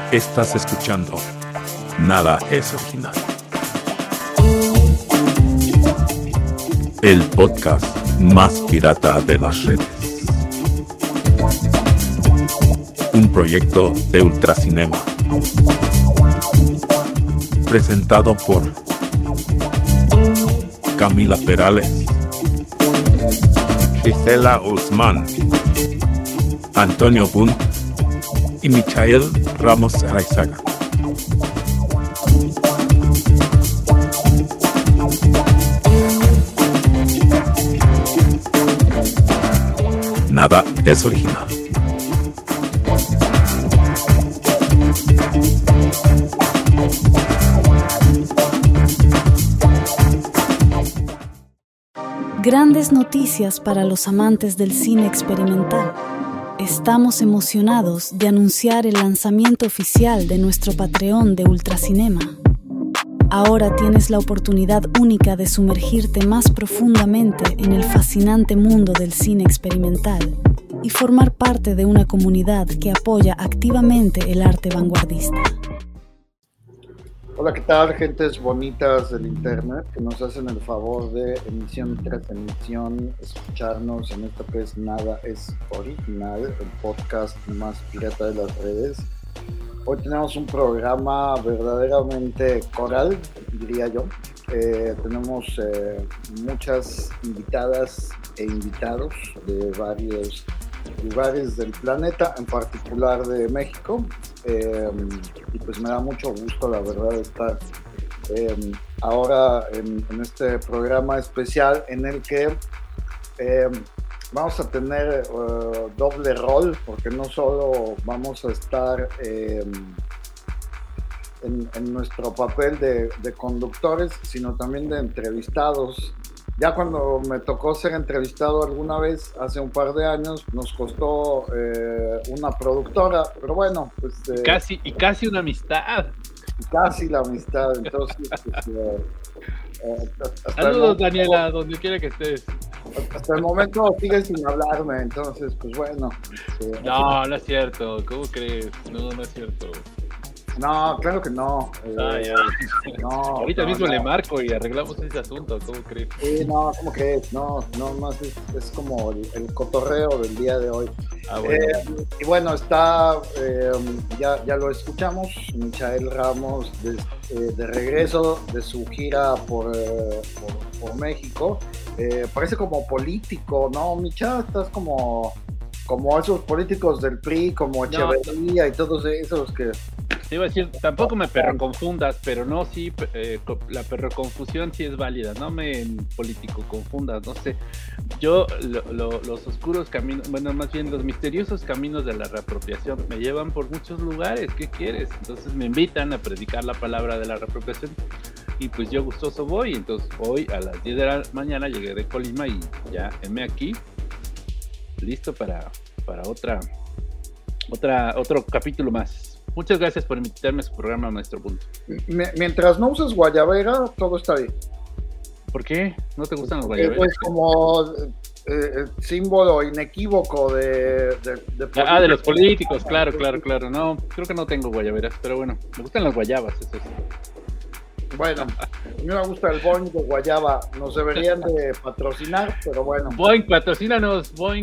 Estás escuchando Nada es Original, el podcast más pirata de las redes. Un proyecto de Ultracinema, presentado por Camila Perales, Gisela Guzmán, Antonio Bunt y Michael Ramos Araizaga. Nada es original. Grandes noticias para los amantes del cine experimental. Estamos emocionados de anunciar el lanzamiento oficial de nuestro Patreon de Ultracinema. Ahora tienes la oportunidad única de sumergirte más profundamente en el fascinante mundo del cine experimental y formar parte de una comunidad que apoya activamente el arte vanguardista. Hola, ¿qué tal, gentes bonitas del internet que nos hacen el favor de emisión tras emisión escucharnos en esto que es Nada es Original, el podcast más pirata de las redes? Hoy tenemos un programa verdaderamente coral, diría yo. Tenemos muchas invitadas e invitados de varios lugares del planeta, en particular de México, y pues me da mucho gusto, la verdad, estar ahora en este programa especial en el que vamos a tener doble rol, porque no solo vamos a estar en nuestro papel de conductores, sino también de entrevistados. Ya cuando me tocó ser entrevistado alguna vez, hace un par de años, nos costó una productora, pero bueno, pues... Casi una amistad. Casi la amistad, entonces... Saludos, Daniela, donde quiera que estés. Hasta el momento sigue sin hablarme, entonces, pues bueno. No es cierto, ¿cómo crees? No es cierto. No, claro que no. No. Ahorita mismo le marco y arreglamos ese asunto, ¿cómo crees? No, ¿cómo crees? No, más es como el cotorreo del día de hoy. Bueno. Y bueno, está, ya lo escuchamos, Michael Ramos de regreso de su gira por México. Parece como político, ¿no, Micha? Estás como esos políticos del PRI, como Echeverría y todos esos que... Te iba a decir, tampoco me perroconfundas, pero no, sí, la perroconfusión sí es válida, no me político confundas, no sé. Yo, los oscuros caminos, bueno, más bien los misteriosos caminos de la reapropiación me llevan por muchos lugares, ¿qué quieres? Entonces me invitan a predicar la palabra de la reapropiación y pues yo gustoso voy. Entonces hoy a las 10 de la mañana llegué de Colima y ya heme aquí, listo para otro capítulo más. Muchas gracias por invitarme a su programa, Maestro Punto. Mientras no uses guayabera, todo está bien. ¿Por qué? ¿No te gustan los guayaberas? Pues como símbolo inequívoco de de los políticos, claro. No, creo que no tengo guayaberas, pero bueno, me gustan las guayabas, eso sí. Bueno, a mí me gusta el Boing de guayaba. Nos deberían de patrocinar, pero bueno. Boing, patrocínanos, Boing.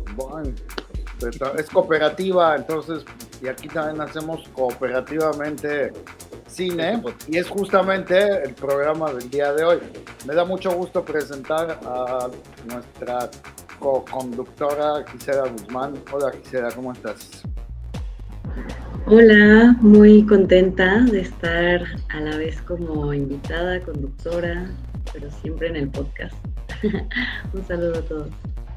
Es cooperativa, entonces, y aquí también hacemos cooperativamente cine, y es justamente el programa del día de hoy. Me da mucho gusto presentar a nuestra co-conductora Gisela Guzmán. Hola, Gisela, ¿cómo estás? Hola, muy contenta de estar a la vez como invitada, conductora, pero siempre en el podcast. Un saludo a todos.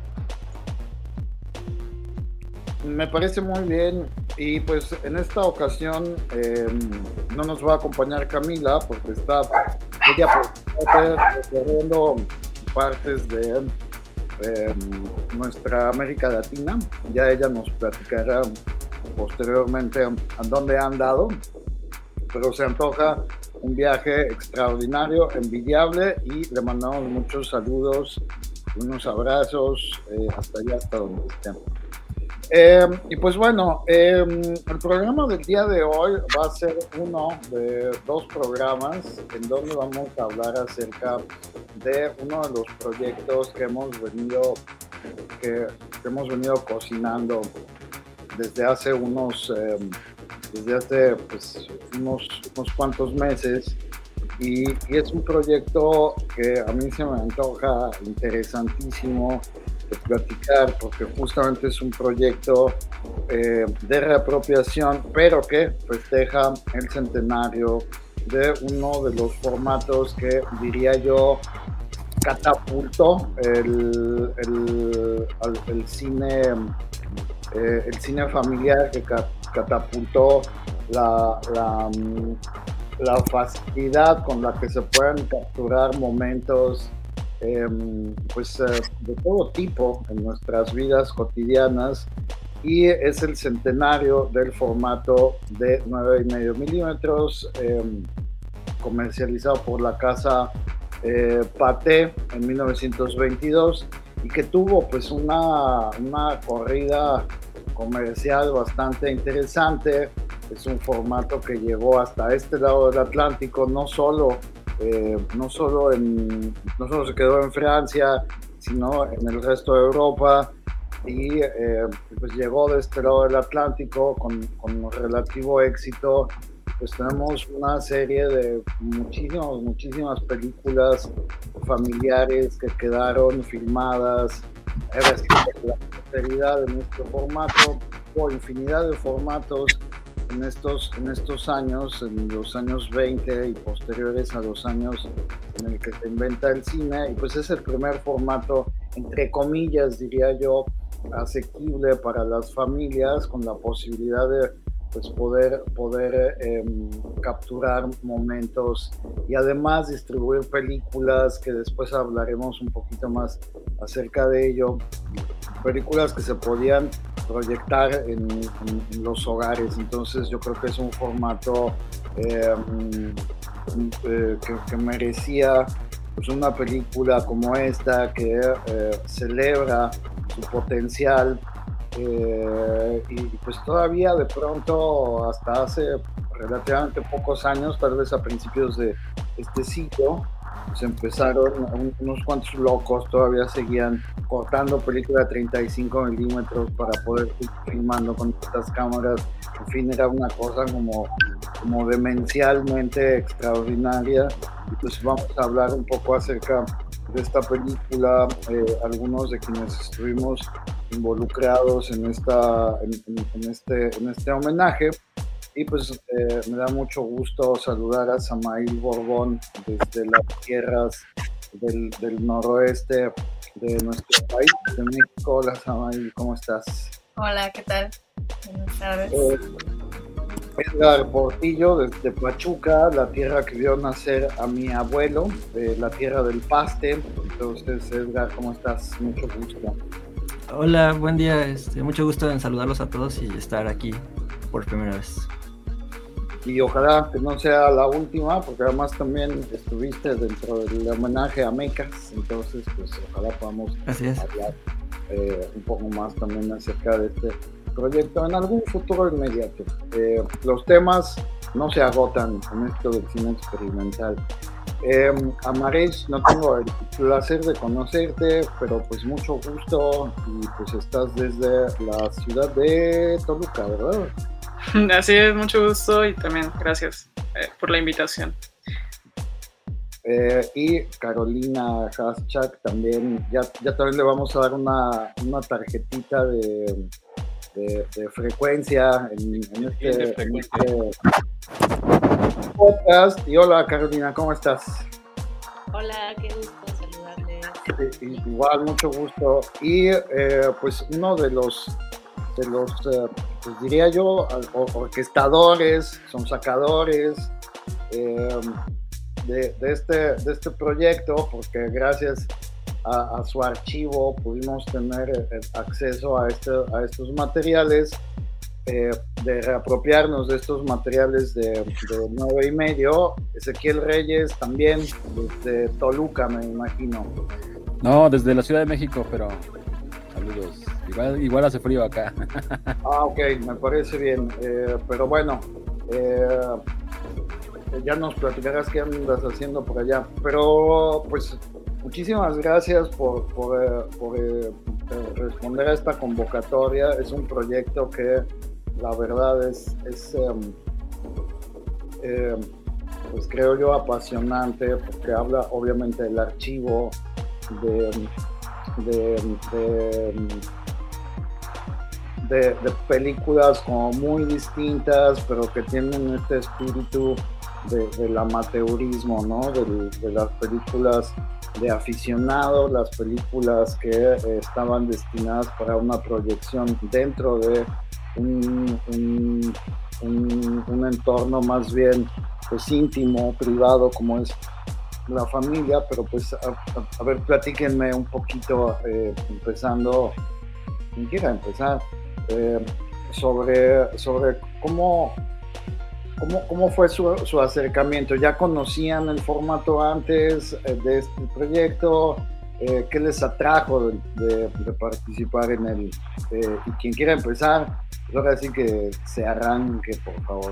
Me parece muy bien, y pues en esta ocasión no nos va a acompañar Camila porque ella recorriendo partes de nuestra América Latina. Ya ella nos platicará posteriormente a dónde han dado, pero se antoja un viaje extraordinario, envidiable, y le mandamos muchos saludos, unos abrazos hasta allá, hasta donde estén. Y pues bueno, el programa del día de hoy va a ser uno de dos programas en donde vamos a hablar acerca de uno de los proyectos que hemos venido cocinando desde hace unos cuantos meses, y es un proyecto que a mí se me antoja interesantísimo de platicar, porque justamente es un proyecto de reapropiación, pero que festeja el centenario de uno de los formatos que, diría yo, catapultó el cine familiar, que catapultó la facilidad con la que se pueden capturar momentos de todo tipo en nuestras vidas cotidianas, y es el centenario del formato de 9,5 milímetros, comercializado por la casa Pathé en 1922, y que tuvo pues una corrida comercial bastante interesante. Es un formato que llegó hasta este lado del Atlántico, no solo se quedó en Francia, sino en el resto de Europa, y pues llegó de este lado del Atlántico con relativo éxito. Pues tenemos una serie de muchísimas películas familiares que quedaron filmadas. La posteridad en este formato, o infinidad de formatos en estos años, en los años 20 y posteriores a los años en el que se inventa el cine, y pues es el primer formato, entre comillas, diría yo, asequible para las familias, con la posibilidad de pues poder capturar momentos y además distribuir películas, que después hablaremos un poquito más acerca de ello, películas que se podían proyectar en los hogares. Entonces yo creo que es un formato que merecía pues una película como esta, que celebra su potencial, y pues todavía de pronto, hasta hace relativamente pocos años, tal vez a principios de este siglo, pues empezaron unos cuantos locos, todavía seguían cortando película de 35 milímetros para poder ir filmando con estas cámaras. En fin, era una cosa como demencialmente extraordinaria. Y pues vamos a hablar un poco acerca de esta película, algunos de quienes estuvimos involucrados en este homenaje. Y pues me da mucho gusto saludar a Samael Borbón desde las tierras del noroeste de nuestro país, de México. Hola Samael, ¿cómo estás? Hola, ¿qué tal? Buenas tardes. Edgar Portillo desde Pachuca, la tierra que vio nacer a mi abuelo, la tierra del paste. Entonces, Edgar, ¿cómo estás? Mucho gusto. Hola, buen día, mucho gusto en saludarlos a todos y estar aquí por primera vez. Y ojalá que no sea la última, porque además también estuviste dentro del homenaje a Mecas, entonces pues ojalá podamos hablar un poco más también acerca de este proyecto en algún futuro inmediato. Los temas no se agotan en esto del cine experimental. Amaresh, no tengo el placer de conocerte, pero pues mucho gusto, y pues estás desde la ciudad de Toluca, ¿verdad? Así es, mucho gusto, y también gracias por la invitación. Y Carolina Haschak también, ya también le vamos a dar una tarjetita de frecuencia en este podcast. Y hola Carolina, ¿cómo estás? Hola, qué gusto saludarles. Igual, mucho gusto. Y pues uno de los pues diría yo, orquestadores, sonsacadores de este proyecto, porque gracias a su archivo pudimos tener acceso a estos materiales, de reapropiarnos de estos materiales de 9,5. Ezequiel Reyes también, desde Toluca, me imagino. No, desde la Ciudad de México, pero Saludos. Igual hace frío acá. Ok, me parece bien. Pero bueno, ya nos platicarás qué andas haciendo por allá. Pero pues muchísimas gracias por responder a esta convocatoria. Es un proyecto que la verdad es pues creo yo apasionante, porque habla obviamente del archivo de películas como muy distintas, pero que tienen este espíritu del amateurismo, ¿no? De las películas de aficionados, las películas que estaban destinadas para una proyección dentro de un entorno más bien pues íntimo, privado, como es la familia. Pero pues a ver, platíquenme un poquito, empezando, quien quiera empezar, sobre cómo fue su acercamiento. ¿Ya conocían el formato antes de este proyecto? ¿Qué les atrajo de participar en él? Y quien quiera empezar, pues ahora sí que se arranque, por favor.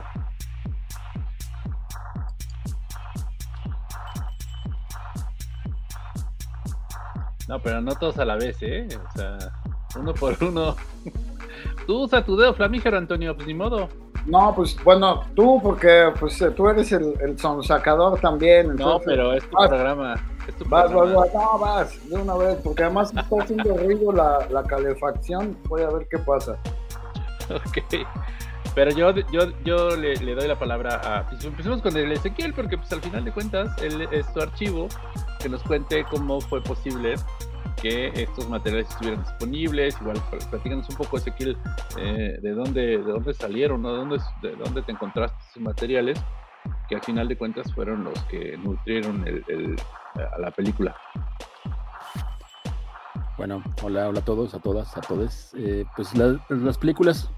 No, pero no todos a la vez, ¿eh? O sea, uno por uno. Tú usa tu dedo flamígero, Antonio, pues ni modo. No, pues bueno, tú, porque pues tú eres el sonsacador también. Entonces, no, pero es tu programa. Vas, de una vez, porque además está haciendo ruido la calefacción. Voy a ver qué pasa. Ok, pero yo le doy la palabra a... Pues empecemos con el Ezequiel, porque pues al final de cuentas él es su archivo, que nos cuente cómo fue posible que estos materiales estuvieran disponibles. Igual platícanos un poco, Ezequiel, de dónde salieron, ¿no? de dónde te encontraste esos materiales, que al final de cuentas fueron los que nutrieron a la película. Bueno, hola a todos, a todas, a todos. Pues las películas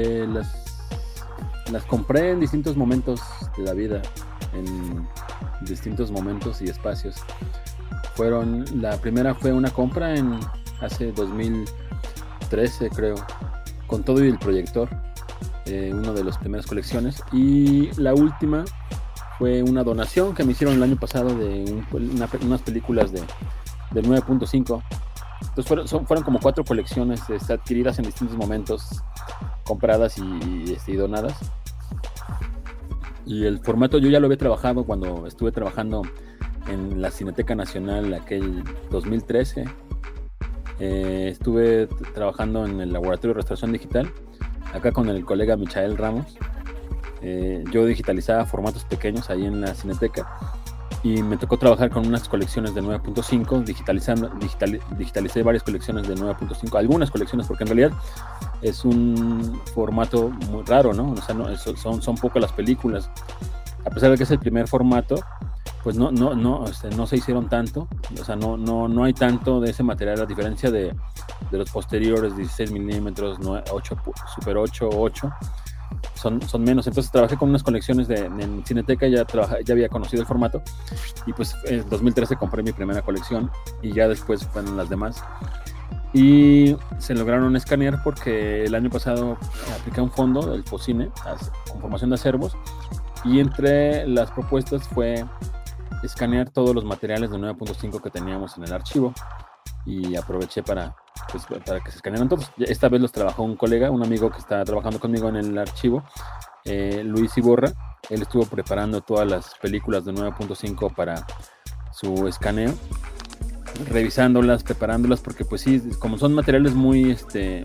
las compré en distintos momentos de la vida, en distintos momentos y espacios. La primera fue una compra hace 2013, creo, con todo y el proyector, una de las primeras colecciones. Y la última fue una donación que me hicieron el año pasado de unas películas del 9.5. Entonces fueron como 4 colecciones adquiridas en distintos momentos, compradas y donadas. Y el formato yo ya lo había trabajado cuando estuve trabajando en la Cineteca Nacional aquel 2013. Estuve trabajando en el Laboratorio de Restauración Digital, acá con el colega Michael Ramos. Yo digitalizaba formatos pequeños ahí en la Cineteca, y me tocó trabajar con unas colecciones de 9.5, digitalicé varias colecciones de 9.5, algunas colecciones, porque en realidad es un formato muy raro, ¿no? O sea, son pocas las películas, a pesar de que es el primer formato. Pues no se hicieron tanto, o sea, no hay tanto de ese material, a diferencia de los posteriores, 16 milímetros, 8, Super 8, 8, son menos. Entonces trabajé con unas colecciones en Cineteca, ya había conocido el formato, y pues en 2013 compré mi primera colección, y ya después fueron las demás. Y se lograron escanear porque el año pasado apliqué un fondo del FOCINE, con formación de acervos, y entre las propuestas fue escanear todos los materiales de 9.5 que teníamos en el archivo, y aproveché para que se escanearan todos. Esta vez los trabajó un colega, un amigo que está trabajando conmigo en el archivo, Luis Iborra. Él estuvo preparando todas las películas de 9.5 para su escaneo, revisándolas, preparándolas, porque pues sí, como son materiales muy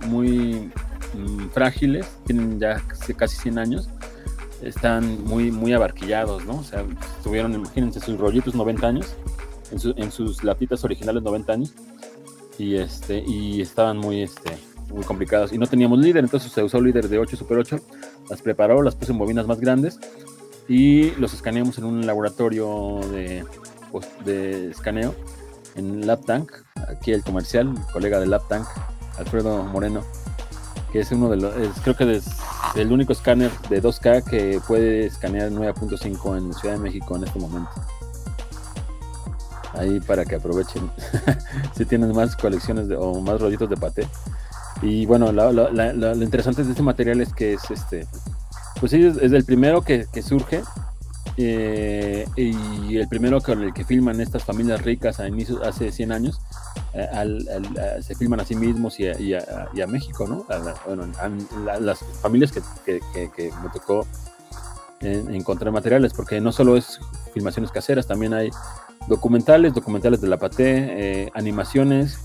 frágiles, tienen ya casi 100 años, están muy abarquillados, ¿no? O sea, tuvieron, imagínense, sus rollitos 90 años, en sus latitas originales 90 años, y estaban muy complicados, y no teníamos líder, entonces se usó líder de 8, Super 8, las preparó, las puse en bobinas más grandes, y los escaneamos en un laboratorio de escaneo en LabTank, aquí el comercial, el colega de LabTank, Alfredo Moreno, que es creo que es el único escáner de 2K que puede escanear 9.5 en Ciudad de México en este momento. ahí para que aprovechen si tienen más colecciones o más rollitos de paté. Y bueno, lo interesante de este material es que es pues sí, es el primero que surge, y el primero con el que filman estas familias ricas a inicios, hace 100 años, se filman a sí mismos y a México, ¿no? Las familias que me tocó encontrar materiales, porque no solo es filmaciones caseras, también hay documentales de la paté, animaciones,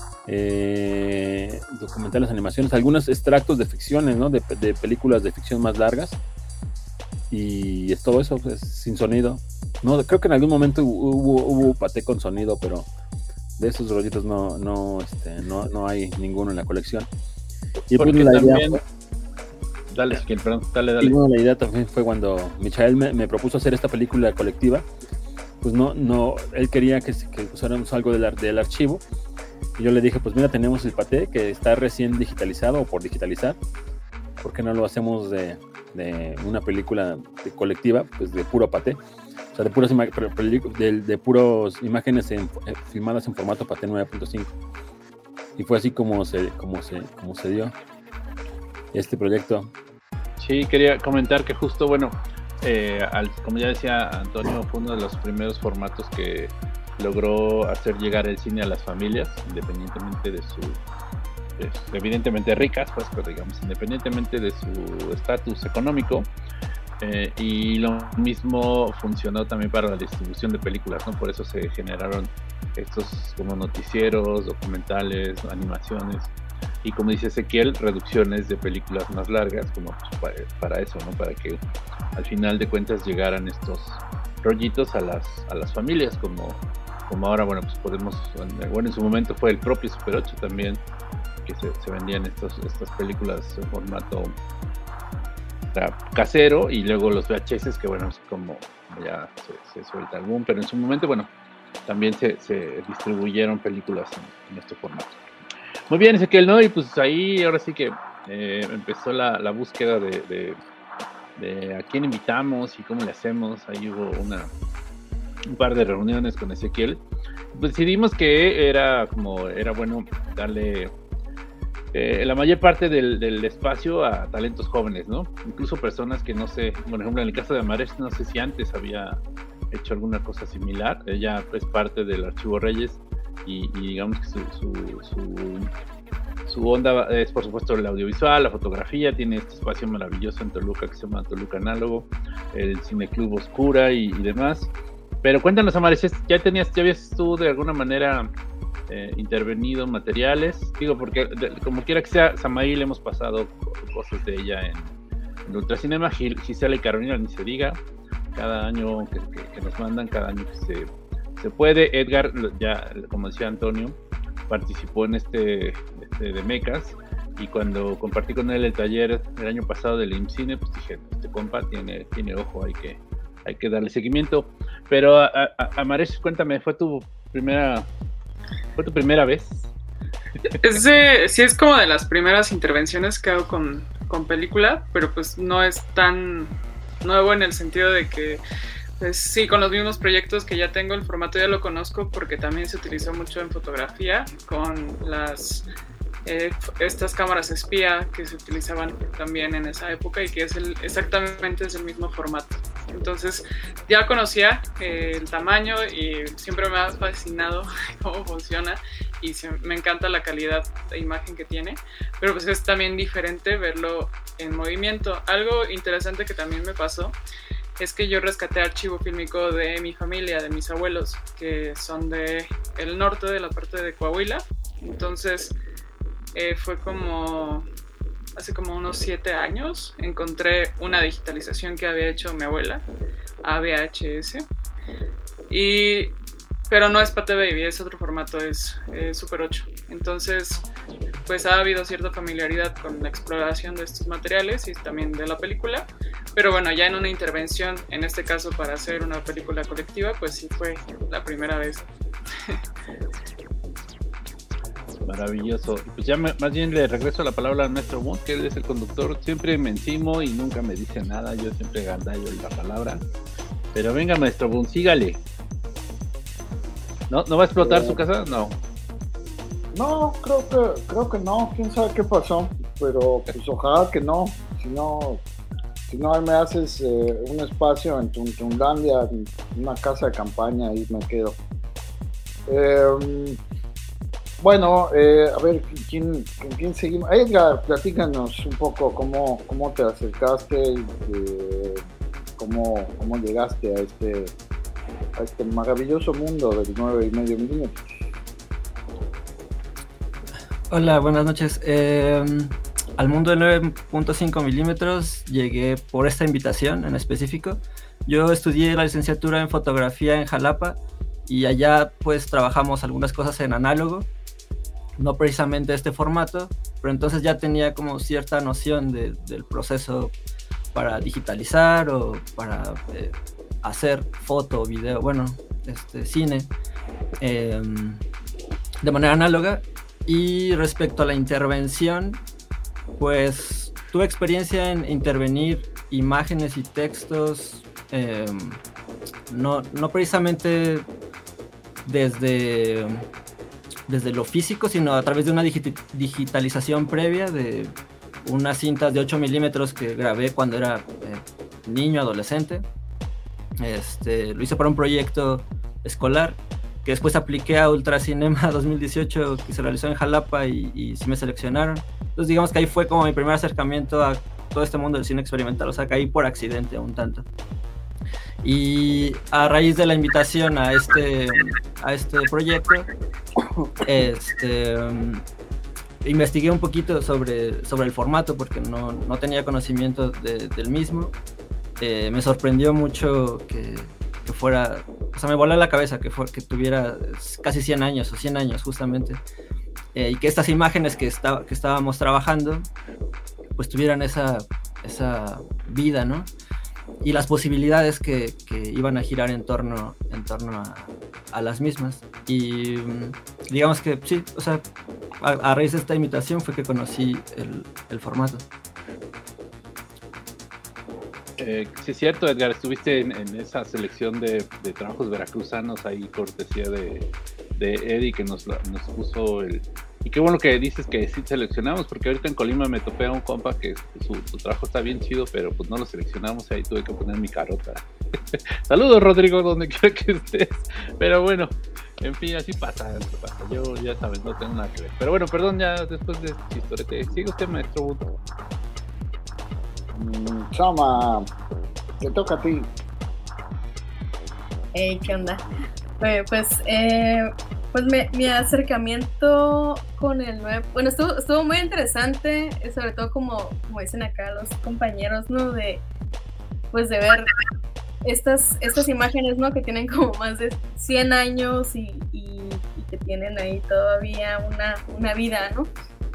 algunos extractos de ficciones, ¿no? De películas de ficción más largas, y es todo eso, pues, sin sonido. No, creo que en algún momento hubo paté con sonido, pero de esos rollitos no hay ninguno en la colección. Y pues la idea fue, dale. Y bueno, la idea también fue cuando Michael me propuso hacer esta película colectiva. Pues no, él quería que usáramos algo del archivo, y yo le dije, pues mira, tenemos el paté que está recién digitalizado o por digitalizar, ¿por qué no lo hacemos de una película colectiva, pues de puro paté? O sea, de puras imágenes filmadas en formato paté 9.5. Y fue así como se dio este proyecto. Sí, quería comentar que justo, bueno, como ya decía Antonio, fue uno de los primeros formatos que logró hacer llegar el cine a las familias, independientemente de evidentemente ricas, pues, pero digamos, independientemente de su estatus económico. Y lo mismo funcionó también para la distribución de películas, ¿no? Por eso se generaron estos como noticieros, documentales, animaciones, y como dice Ezequiel, reducciones de películas más largas, como pues, para eso, ¿no? Para que al final de cuentas llegaran estos rollitos a las familias, como ahora, bueno, pues podemos, bueno, en su momento fue el propio Super 8 también, que se vendían estas películas en formato casero, y luego los VHS, que bueno, es como ya se suelta el boom, pero en su momento, bueno, también se distribuyeron películas en este formato. Muy bien, Ezequiel, ¿no? Y pues ahí ahora sí que empezó la búsqueda de a quién invitamos y cómo le hacemos. Ahí hubo un par de reuniones con Ezequiel. Pues decidimos que era bueno darle la mayor parte del espacio a talentos jóvenes, ¿no? Incluso personas que no sé, por ejemplo, en el caso de Amaresh, no sé si antes había hecho alguna cosa similar. Ella es parte del Archivo Reyes, y digamos que su onda es, por supuesto, el audiovisual, la fotografía. Tiene este espacio maravilloso en Toluca que se llama Toluca Análogo, el Cineclub Oscura y demás. Pero cuéntanos, Amaresh, ¿ya habías tú de alguna manera intervenido en materiales? Digo, porque como quiera que sea, Samaí le hemos pasado cosas de ella en Ultracinema. Gisela y Carolina, ni se diga, cada año que nos mandan, cada año que se puede. Edgar, ya como decía Antonio, participó en este de Mecas, y cuando compartí con él el taller el año pasado del IMCINE, pues dije, este compa tiene ojo, hay que darle seguimiento. Pero Amaresh, cuéntame, ¿fue tu primera vez? Sí, es como de las primeras intervenciones que hago con película, pero pues no es tan nuevo en el sentido de que, pues sí, con los mismos proyectos que ya tengo, el formato ya lo conozco porque también se utilizó mucho en fotografía con estas cámaras espía que se utilizaban también en esa época, y que exactamente es el mismo formato. Entonces ya conocía el tamaño y siempre me ha fascinado cómo funciona, y me encanta la calidad de imagen que tiene, pero pues es también diferente verlo en movimiento. Algo interesante que también me pasó es que yo rescaté archivo fílmico de mi familia, de mis abuelos, que son de el norte, de la parte de Coahuila. Entonces fue hace como unos 7 años, encontré una digitalización que había hecho mi abuela a VHS, pero no es Pathé Baby, es otro formato, es Super 8. Entonces, pues ha habido cierta familiaridad con la exploración de estos materiales y también de la película, pero bueno, ya en una intervención, en este caso para hacer una película colectiva, pues sí fue la primera vez. Maravilloso. Pues ya más bien le regreso la palabra al maestro Moon, que él es el conductor. Siempre me encimo y nunca me dice nada, yo siempre gandallo la palabra. Pero venga, maestro Moon, sígale. ¿No va a explotar su casa? No. No, creo que no. Quién sabe qué pasó, pero pues ojalá que no. Si no me haces un espacio en Tuntunlandia, una casa de campaña, y me quedo. Bueno, a ver, ¿con quién seguimos? Edgar, platícanos un poco cómo te acercaste, cómo llegaste a este maravilloso mundo del 9,5 milímetros. Hola, buenas noches. Al mundo del 9.5 milímetros llegué por esta invitación en específico. Yo estudié la licenciatura en fotografía en Jalapa y allá pues trabajamos algunas cosas en análogo, no precisamente este formato, pero entonces ya tenía como cierta noción del proceso para digitalizar o para hacer foto, video, bueno, cine de manera análoga. Y respecto a la intervención, pues tuve experiencia en intervenir imágenes y textos, no precisamente desde lo físico, sino a través de una digitalización previa de unas cintas de 8 milímetros que grabé cuando era niño, adolescente. Lo hice para un proyecto escolar que después apliqué a Ultracinema 2018, que se realizó en Jalapa y sí me seleccionaron. Entonces digamos que ahí fue como mi primer acercamiento a todo este mundo del cine experimental, o sea, caí por accidente un tanto. Y a raíz de la invitación a este proyecto, investigué un poquito sobre el formato porque no tenía conocimiento del mismo. Me sorprendió mucho que fuera, o sea, me voló la cabeza que tuviera casi 100 años o 100 años justamente, y que estas imágenes que estábamos trabajando pues tuvieran esa vida, ¿no? Y las posibilidades que iban a girar en torno a las mismas. Y digamos que sí, o sea, a raíz de esta invitación fue que conocí el formato. Sí es cierto, Edgar, estuviste en esa selección de trabajos veracruzanos ahí, cortesía de Eddie, que nos puso el... Y qué bueno que dices que sí seleccionamos, porque ahorita en Colima me topé a un compa que su trabajo está bien chido, pero pues no lo seleccionamos y ahí tuve que poner mi carota. Saludos, Rodrigo, donde quiera que estés. Pero bueno, en fin, así pasa. Yo, ya sabes, no tengo nada que ver. Pero bueno, perdón, ya después de este chistorete, sigue usted, maestro Buto. Chama, te toca a ti. ¿Qué onda? Pues mi acercamiento con el 9, bueno, estuvo muy interesante, sobre todo como dicen acá los compañeros, ¿no? De ver estas imágenes, ¿no? Que tienen como más de 100 años y que tienen ahí todavía una vida, ¿no?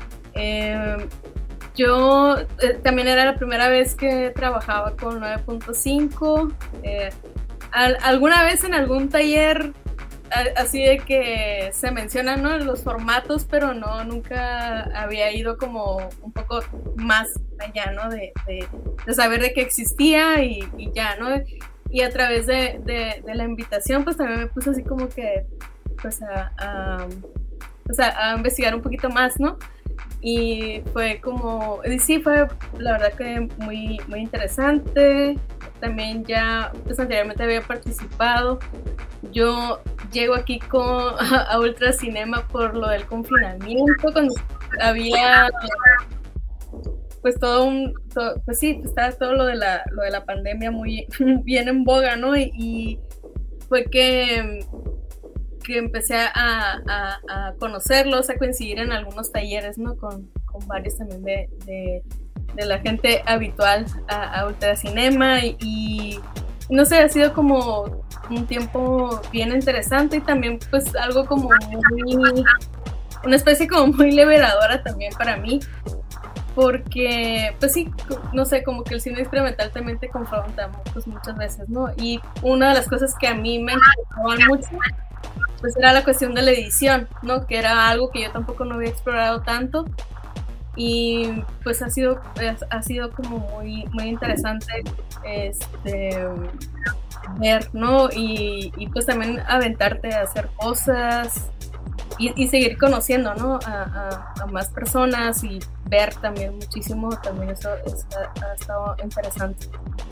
Yo también era la primera vez que trabajaba con 9.5. Alguna vez en algún taller así de que se mencionan, ¿no?, los formatos, pero nunca había ido como un poco más allá, ¿no? De saber de qué existía y ya, ¿no? Y a través de la invitación, pues también me puse así como que, pues a investigar un poquito más, ¿no? Y fue como, sí, fue la verdad que muy, muy interesante. También ya, pues anteriormente había participado. Yo llego aquí a Ultracinema por lo del confinamiento, cuando había pues estaba todo lo de la pandemia muy bien en boga, ¿no? Y fue que empecé a conocerlos, a coincidir en algunos talleres, ¿no? Con varios también de la gente habitual a Ultracinema y no sé, ha sido como un tiempo bien interesante y también pues algo como una especie como muy liberadora también para mí, porque pues sí, no sé, como que el cine experimental también te confronta pues muchas veces, ¿no? Y una de las cosas que a mí me interesaban mucho pues era la cuestión de la edición, ¿no? Que era algo que yo tampoco no había explorado tanto y pues ha sido como muy, muy interesante ver, ¿no? Y pues también aventarte a hacer cosas y seguir conociendo, ¿no? A más personas y ver también muchísimo, también eso ha estado interesante.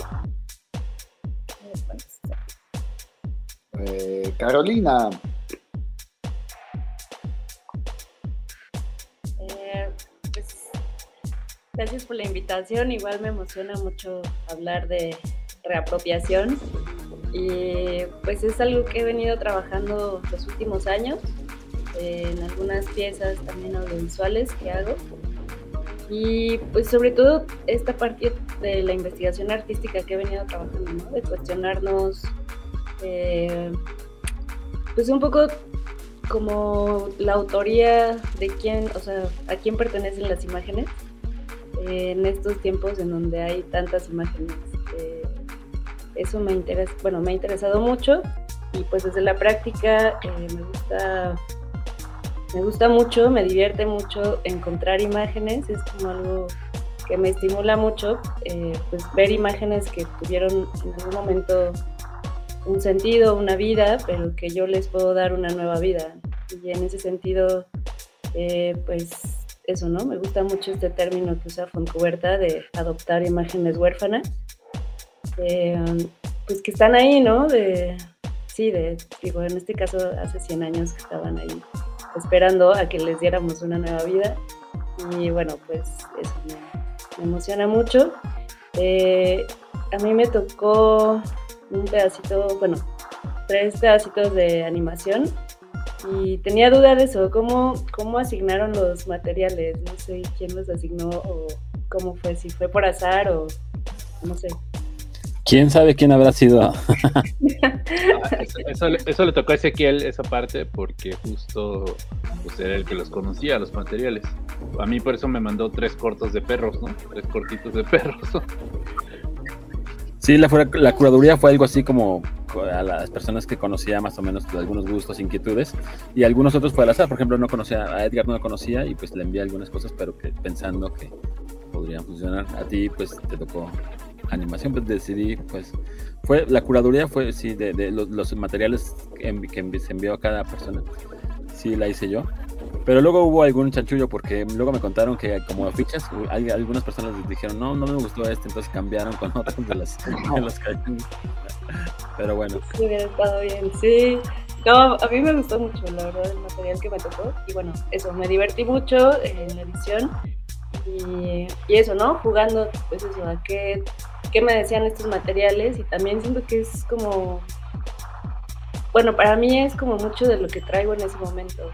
Carolina. Pues, gracias por la invitación. Igual me emociona mucho hablar de reapropiación y pues es algo que he venido trabajando los últimos años en algunas piezas también audiovisuales que hago y pues sobre todo esta parte de la investigación artística que he venido trabajando, ¿no? De cuestionarnos pues un poco como la autoría de quién, o sea, a quién pertenecen las imágenes en estos tiempos en donde hay tantas imágenes. Eso me interesa, bueno, me ha interesado mucho y pues desde la práctica me gusta mucho, me divierte mucho encontrar imágenes, es como algo que me estimula mucho, pues ver imágenes que tuvieron en algún momento un sentido, una vida, pero que yo les puedo dar una nueva vida. Y en ese sentido, pues eso, ¿no? Me gusta mucho este término que usa Fontcuberta de adoptar imágenes huérfanas, pues que están ahí, ¿no? Digo, en este caso hace 100 años que estaban ahí esperando a que les diéramos una nueva vida. Y bueno, pues eso me emociona mucho. A mí me tocó un pedacito, bueno, 3 pedacitos de animación y tenía duda de eso, ¿cómo asignaron los materiales? No sé quién los asignó o cómo fue, si fue por azar o no sé. ¿Quién sabe quién habrá sido? Eso le tocó a Ezequiel, esa parte, porque justo pues, era el que los conocía, los materiales. A mí por eso me mandó 3 cortos de perros, ¿no? 3 cortitos de perros. Sí, la curaduría fue algo así como a las personas que conocía más o menos de algunos gustos, inquietudes, y algunos otros fue al azar. Por ejemplo, a Edgar no lo conocía y pues le envié algunas cosas, pero que pensando que podrían funcionar. A ti pues te tocó animación, pues decidí, pues la curaduría fue sí de los materiales que se envió a cada persona, sí la hice yo. Pero luego hubo algún chanchullo porque luego me contaron que como fichas, algunas personas les dijeron no me gustó entonces cambiaron con otras de las que... Pero bueno. Sí, hubiera estado bien, sí. No, a mí me gustó mucho, la verdad, el material que me tocó. Y bueno, eso, me divertí mucho en la edición. Y eso, ¿no? Jugando, pues eso, a qué me decían estos materiales. Y también siento que es como... Bueno, para mí es como mucho de lo que traigo en ese momento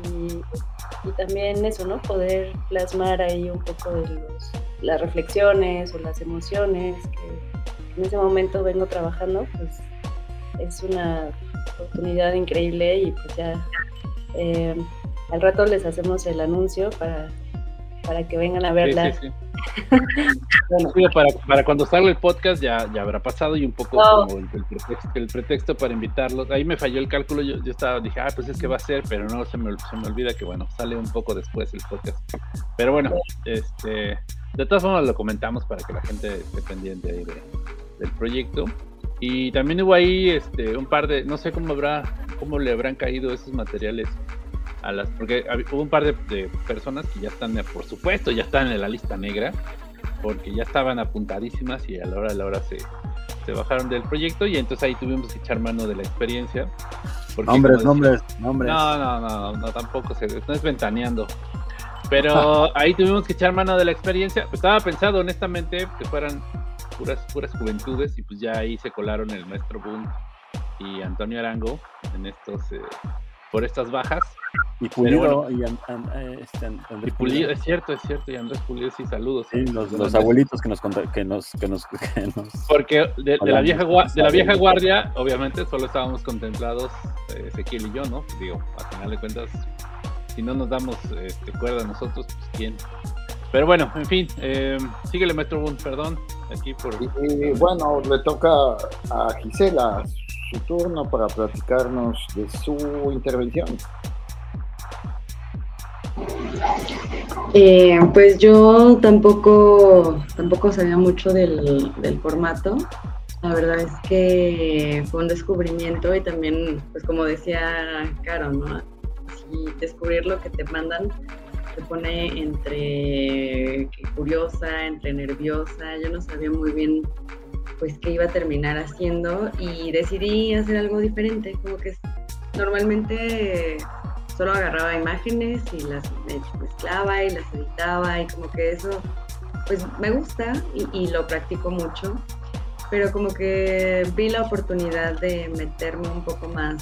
y también eso, ¿no? Poder plasmar ahí un poco de las reflexiones o las emociones que en ese momento vengo trabajando, pues es una oportunidad increíble y pues ya al rato les hacemos el anuncio para que vengan a verla. Sí. Bueno, sí, para cuando salga el podcast ya habrá pasado y un poco como el pretexto para invitarlos. Ahí me falló el cálculo, yo dije, pues es que va a ser, pero no se me olvida que bueno, sale un poco después el podcast. Pero bueno, de todas formas lo comentamos para que la gente esté pendiente ahí del proyecto. Y también hubo ahí un par de, no sé cómo le habrán caído esos materiales porque hubo un par de personas que ya están, por supuesto, ya están en la lista negra, porque ya estaban apuntadísimas y a la hora se bajaron del proyecto y entonces ahí tuvimos que echar mano de la experiencia. Nombres. No, tampoco no es ventaneando. Pero ahí tuvimos que echar mano de la experiencia. Estaba pensado honestamente que fueran puras juventudes y pues ya ahí se colaron el maestro Bunt y Antonio Arango en por estas bajas. Y Pulido, bueno, Andrés Pulido, es cierto, y Andrés Pulido, sí, saludos. Sí, los abuelitos que nos porque de la vieja guardia, obviamente, solo estábamos contemplados Ezequiel y yo, ¿no? Digo, a final de cuentas, si no nos damos cuerda nosotros, pues quién. Pero bueno, en fin, síguele, maestro Bunt, perdón, aquí por... Y bueno, le toca a Gisela su turno para platicarnos de su intervención. Pues yo tampoco sabía mucho del formato. La verdad es que fue un descubrimiento y también, pues como decía Caro, ¿no? Si descubrir lo que te mandan te pone entre curiosa, entre nerviosa. Yo no sabía muy bien pues qué iba a terminar haciendo y decidí hacer algo diferente, como que normalmente solo agarraba imágenes y las mezclaba y las editaba y como que eso pues me gusta y lo practico mucho, pero como que vi la oportunidad de meterme un poco más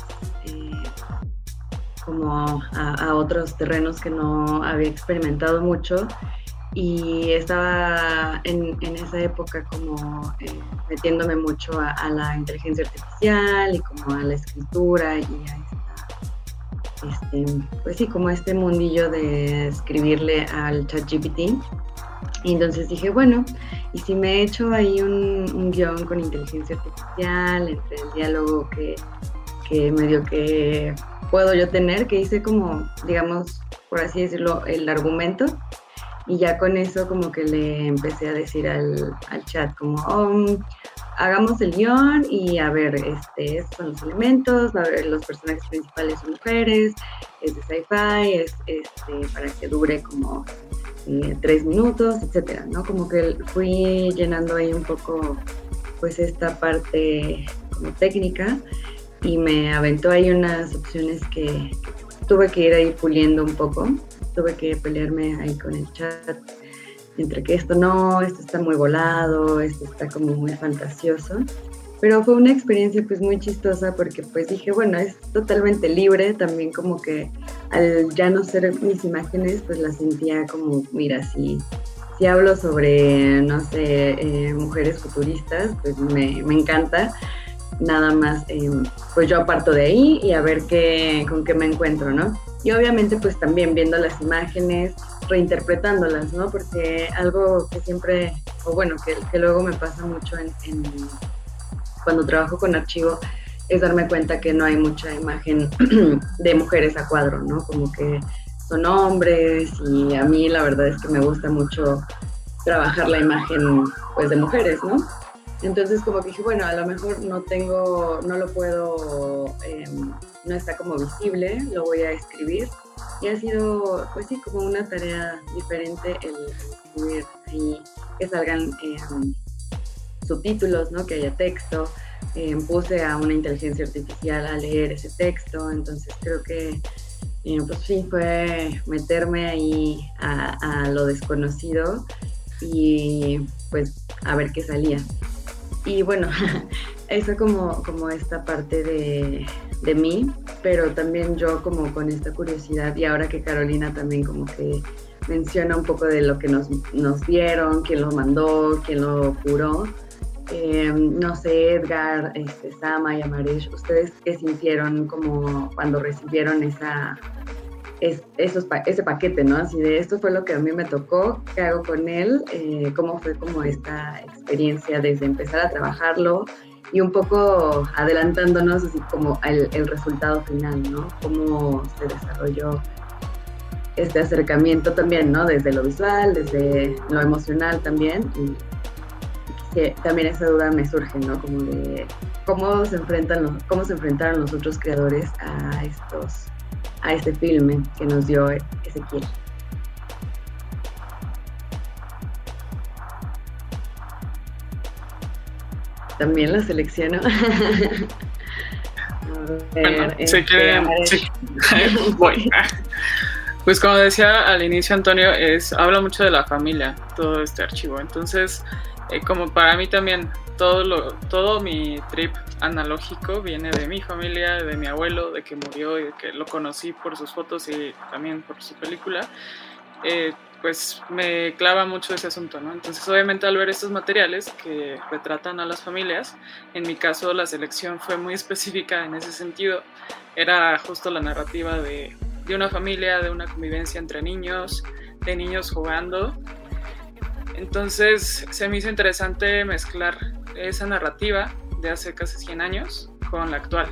como a otros terrenos que no había experimentado mucho y estaba en esa época como metiéndome mucho a la inteligencia artificial y como a la escritura y a pues sí, como este mundillo de escribirle al ChatGPT. Y entonces dije, bueno, y si me echo ahí un guión con inteligencia artificial, entre el diálogo que medio que puedo yo tener, que hice como, digamos, por así decirlo, el argumento, y ya con eso como que le empecé a decir al chat como, hagamos el guión y a ver, estos son los elementos, a ver, los personajes principales son mujeres, es de sci-fi, es para que dure como 3 minutos, etcétera, ¿no? Como que fui llenando ahí un poco pues esta parte como técnica y me aventó ahí unas opciones que tuve que ir ahí puliendo un poco, tuve que pelearme ahí con el chat entre que esto está muy volado, esto está como muy fantasioso, pero fue una experiencia pues muy chistosa porque pues dije, bueno, es totalmente libre, también como que al ya no ser mis imágenes pues las sentía como, mira, si hablo sobre, no sé, mujeres futuristas, pues me encanta, nada más pues yo aparto de ahí y a ver con qué me encuentro, ¿no? Y obviamente pues también viendo las imágenes, reinterpretándolas, ¿no? Porque algo que siempre, o bueno, que luego me pasa mucho cuando trabajo con archivo, es darme cuenta que no hay mucha imagen de mujeres a cuadro, ¿no? Como que son hombres y a mí la verdad es que me gusta mucho trabajar la imagen pues de mujeres, ¿no? Entonces como que dije, bueno, a lo mejor no lo puedo, no está como visible, lo voy a escribir. Y ha sido, pues sí, como una tarea diferente el escribir ahí, que salgan subtítulos, ¿no? Que haya texto. Puse a una inteligencia artificial a leer ese texto, entonces creo que pues sí, fue meterme ahí a lo desconocido y pues a ver qué salía. Y bueno, eso como esta parte de mí, pero también yo como con esta curiosidad, y ahora que Carolina también como que menciona un poco de lo que nos dieron, quién lo mandó, quién lo curó, no sé, Edgar, Sama y Amaresh, ¿ustedes qué sintieron como cuando recibieron ese paquete, ¿no? Así de esto fue lo que a mí me tocó, ¿qué hago con él? ¿Cómo fue como esta experiencia desde empezar a trabajarlo y un poco adelantándonos así como el resultado final, ¿no? Cómo se desarrolló este acercamiento también, ¿no? Desde lo visual, desde lo emocional también, y también esa duda me surge, ¿no? Como de cómo se enfrentaron los otros creadores a este filme que nos dio Ezequiel. También lo selecciono. Bueno, si quieren, sí. Voy. Pues como decía al inicio Antonio, habla mucho de la familia, todo este archivo. Entonces, como para mí también, todo mi trip analógico viene de mi familia, de mi abuelo, de que murió y de que lo conocí por sus fotos y también por su película. Pues me clava mucho ese asunto, ¿no? Entonces, obviamente, al ver estos materiales que retratan a las familias, en mi caso la selección fue muy específica en ese sentido. Era justo la narrativa de una familia, de una convivencia entre niños, de niños jugando. Entonces, se me hizo interesante mezclar esa narrativa de hace casi 100 años con la actual.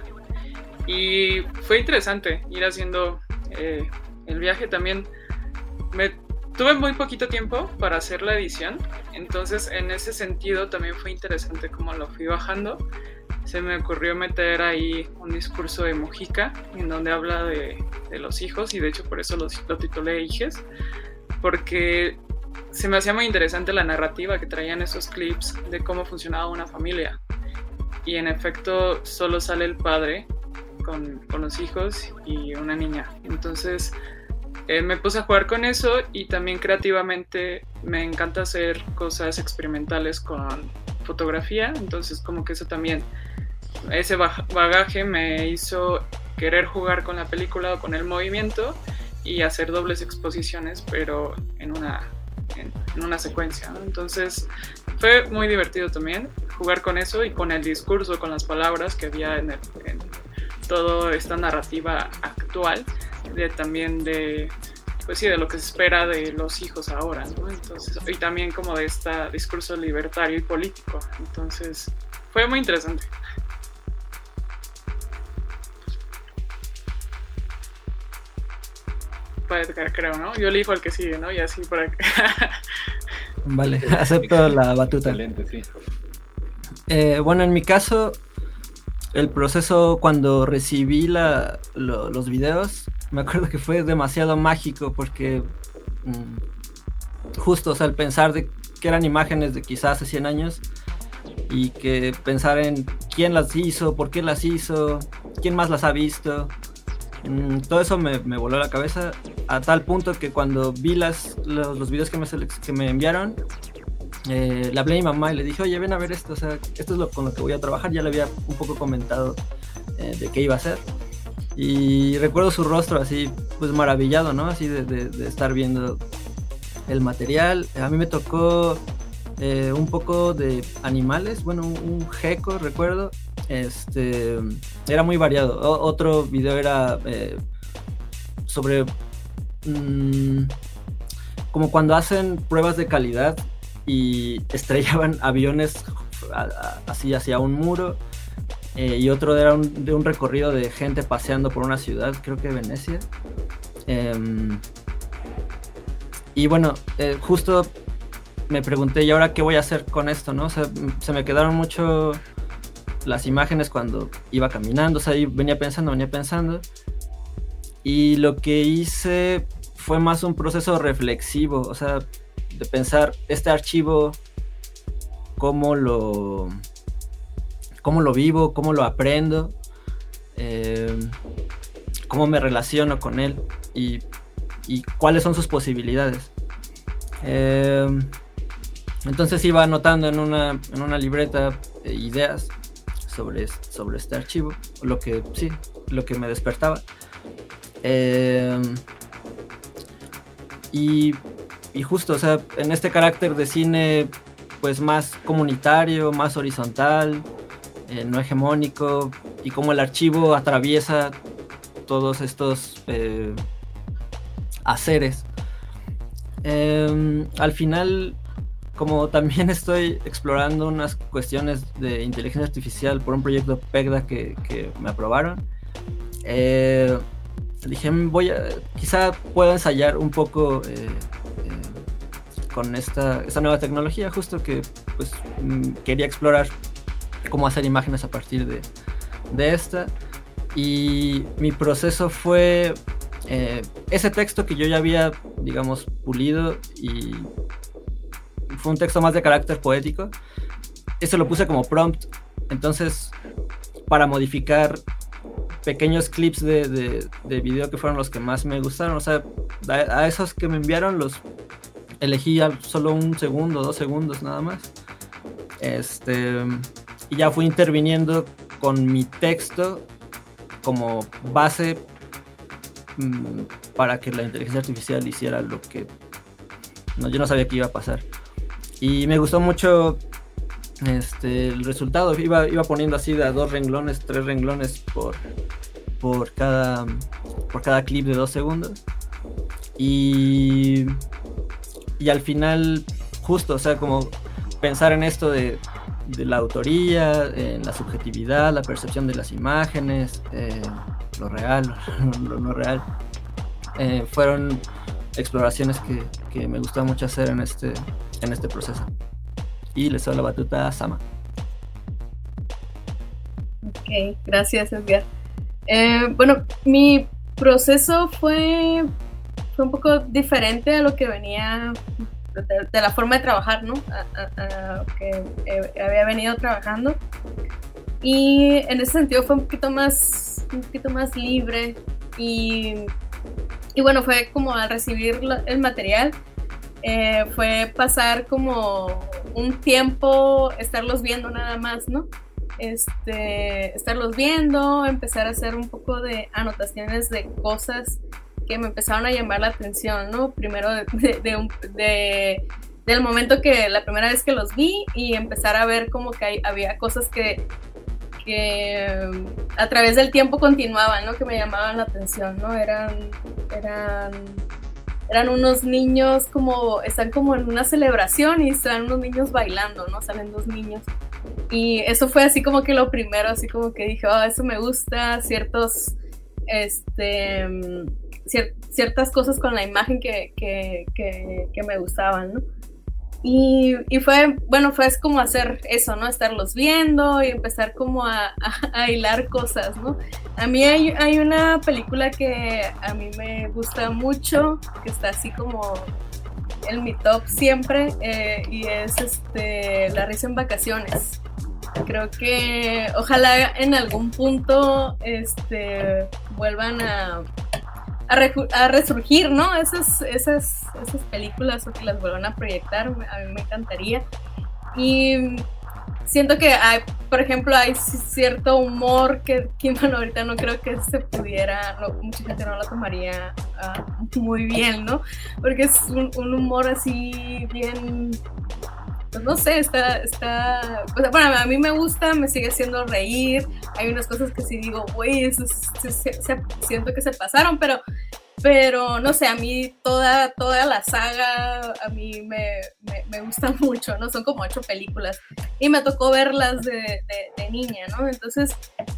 Y fue interesante ir haciendo el viaje también. tuve muy poquito tiempo para hacer la edición, entonces en ese sentido también fue interesante cómo lo fui bajando. Se me ocurrió meter ahí un discurso de Mujica en donde habla de los hijos, y de hecho por eso lo titulé Hijes, porque se me hacía muy interesante la narrativa que traían esos clips de cómo funcionaba una familia. Y en efecto solo sale el padre con los hijos y una niña. Entonces me puse a jugar con eso, y también creativamente me encanta hacer cosas experimentales con fotografía. Entonces como que eso también, ese bagaje me hizo querer jugar con la película o con el movimiento y hacer dobles exposiciones, pero en una secuencia, ¿no? Entonces fue muy divertido también jugar con eso y con el discurso, con las palabras que había en toda esta narrativa actual, también de lo que se espera de los hijos ahora, ¿no? Entonces, y también como de este discurso libertario y político. Entonces fue muy interesante. Creo, ¿no? Yo elijo el que sigue, ¿no? Y así por acá. Vale, acepto la batuta. Excelente, sí. Bueno, en mi caso, el proceso cuando recibí los videos, me acuerdo que fue demasiado mágico, porque justo, o sea, el pensar de que eran imágenes de quizás hace 100 años, y que pensar en quién las hizo, por qué las hizo, quién más las ha visto, todo eso me voló la cabeza, a tal punto que cuando vi los videos que me enviaron, le hablé a mi mamá y le dije, oye, ven a ver esto, o sea, esto es con lo que voy a trabajar. Ya le había un poco comentado de qué iba a hacer, y recuerdo su rostro así, pues maravillado, ¿no? Así de estar viendo el material. A mí me tocó un poco de animales, bueno, un gecko, recuerdo. Era muy variado. Otro video era sobre como cuando hacen pruebas de calidad y estrellaban aviones así hacia un muro, y otro era de un recorrido de gente paseando por una ciudad, creo que Venecia. Y bueno, justo me pregunté, ¿y ahora qué voy a hacer con esto, no? O sea, se me quedaron mucho las imágenes cuando iba caminando, o sea, ahí venía pensando, y lo que hice fue más un proceso reflexivo, o sea, de pensar este archivo, cómo lo vivo, cómo lo aprendo, cómo me relaciono con él, y cuáles son sus posibilidades. Entonces iba anotando en una libreta ideas sobre este archivo, lo que me despertaba. Y justo, o sea, en este carácter de cine pues más comunitario, más horizontal, no hegemónico, y cómo el archivo atraviesa todos estos haceres. Al final, como también estoy explorando unas cuestiones de inteligencia artificial por un proyecto PEGDA que me aprobaron, dije, quizá pueda ensayar un poco con esta nueva tecnología, justo que pues quería explorar cómo hacer imágenes a partir de esta. Y mi proceso fue ese texto que yo ya había, digamos, pulido, y fue un texto más de carácter poético. Ese lo puse como prompt. Entonces, para modificar pequeños clips de video que fueron los que más me gustaron, o sea, a esos que me enviaron los elegí solo 1 segundo, 2 segundos nada más. Y ya fui interviniendo con mi texto como base para que la inteligencia artificial hiciera lo que yo no sabía que iba a pasar. Y me gustó mucho el resultado. Iba poniendo así de a 2 renglones, 3 renglones por cada clip de 2 segundos. Y al final, justo, o sea, como pensar en esto de la autoría, en la subjetividad, la percepción de las imágenes, lo real, lo no real, fueron exploraciones que que me gustaba mucho hacer en este proceso. Y le doy la batuta a Sama. Ok, gracias, Edgar. Bueno, mi proceso fue un poco diferente a lo que venía de la forma de trabajar, ¿no? A que había venido trabajando. Y en ese sentido fue un poquito más libre. Y bueno, fue como al recibir el material, fue pasar como un tiempo, estarlos viendo nada más, ¿no? Estarlos viendo, empezar a hacer un poco de anotaciones de cosas que me empezaron a llamar la atención, ¿no? Primero del momento que la primera vez que los vi, y empezar a ver como que había cosas que a través del tiempo continuaban, ¿no? Que me llamaban la atención, ¿no? Eran unos niños están como en una celebración y están unos niños bailando, ¿no? Salen dos niños. Y eso fue así como que lo primero, así como que dije, eso me gusta, ciertas cosas con la imagen que me gustaban, ¿no? Y fue como hacer eso, ¿no? Estarlos viendo y empezar como a hilar cosas, ¿no? A mí hay una película que a mí me gusta mucho, que está así como en mi top siempre, y es La risa en vacaciones. Creo que ojalá en algún punto vuelvan a resurgir, ¿no? Esas películas, o que las vuelvan a proyectar, a mí me encantaría. Y siento que por ejemplo, hay cierto humor que bueno, ahorita no creo que se pudiera, mucha gente no lo tomaría muy bien, ¿no? Porque es un humor así bien, pues no sé, pues, bueno, a mí me gusta, me sigue haciendo reír. Hay unas cosas que sí digo, güey, siento que se pasaron, pero no sé, a mí toda la saga a mí me gusta mucho, ¿no? Son como 8 películas y me tocó verlas de niña, ¿no? Entonces,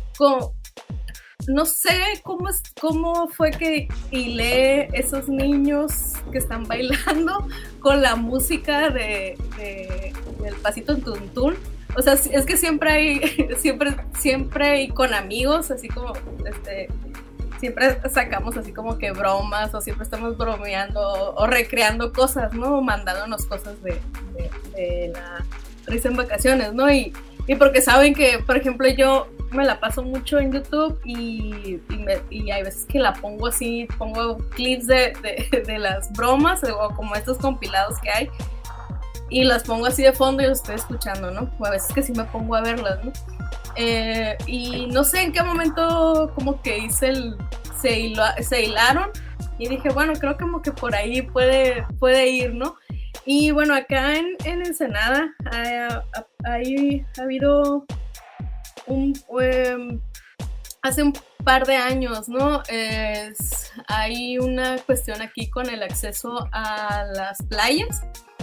no sé cómo fue que hilé esos niños que están bailando con la música del pasito en tuntún. O sea, es que siempre hay con amigos, así como siempre sacamos así como que bromas, o siempre estamos bromeando o recreando cosas, ¿no? Mandándonos cosas de la risa en vacaciones, ¿no? Y porque saben que, por ejemplo, yo me la paso mucho en YouTube y hay veces que la pongo así, pongo clips de las bromas o como estos compilados que hay, y las pongo así de fondo y los estoy escuchando, ¿no? O a veces que sí me pongo a verlas, ¿no? Y no sé en qué momento como que se hilaron y dije, bueno, creo como que por ahí puede ir, ¿no? Y bueno, acá en Ensenada ha habido hace un par de años, ¿no? Hay una cuestión aquí con el acceso a las playas.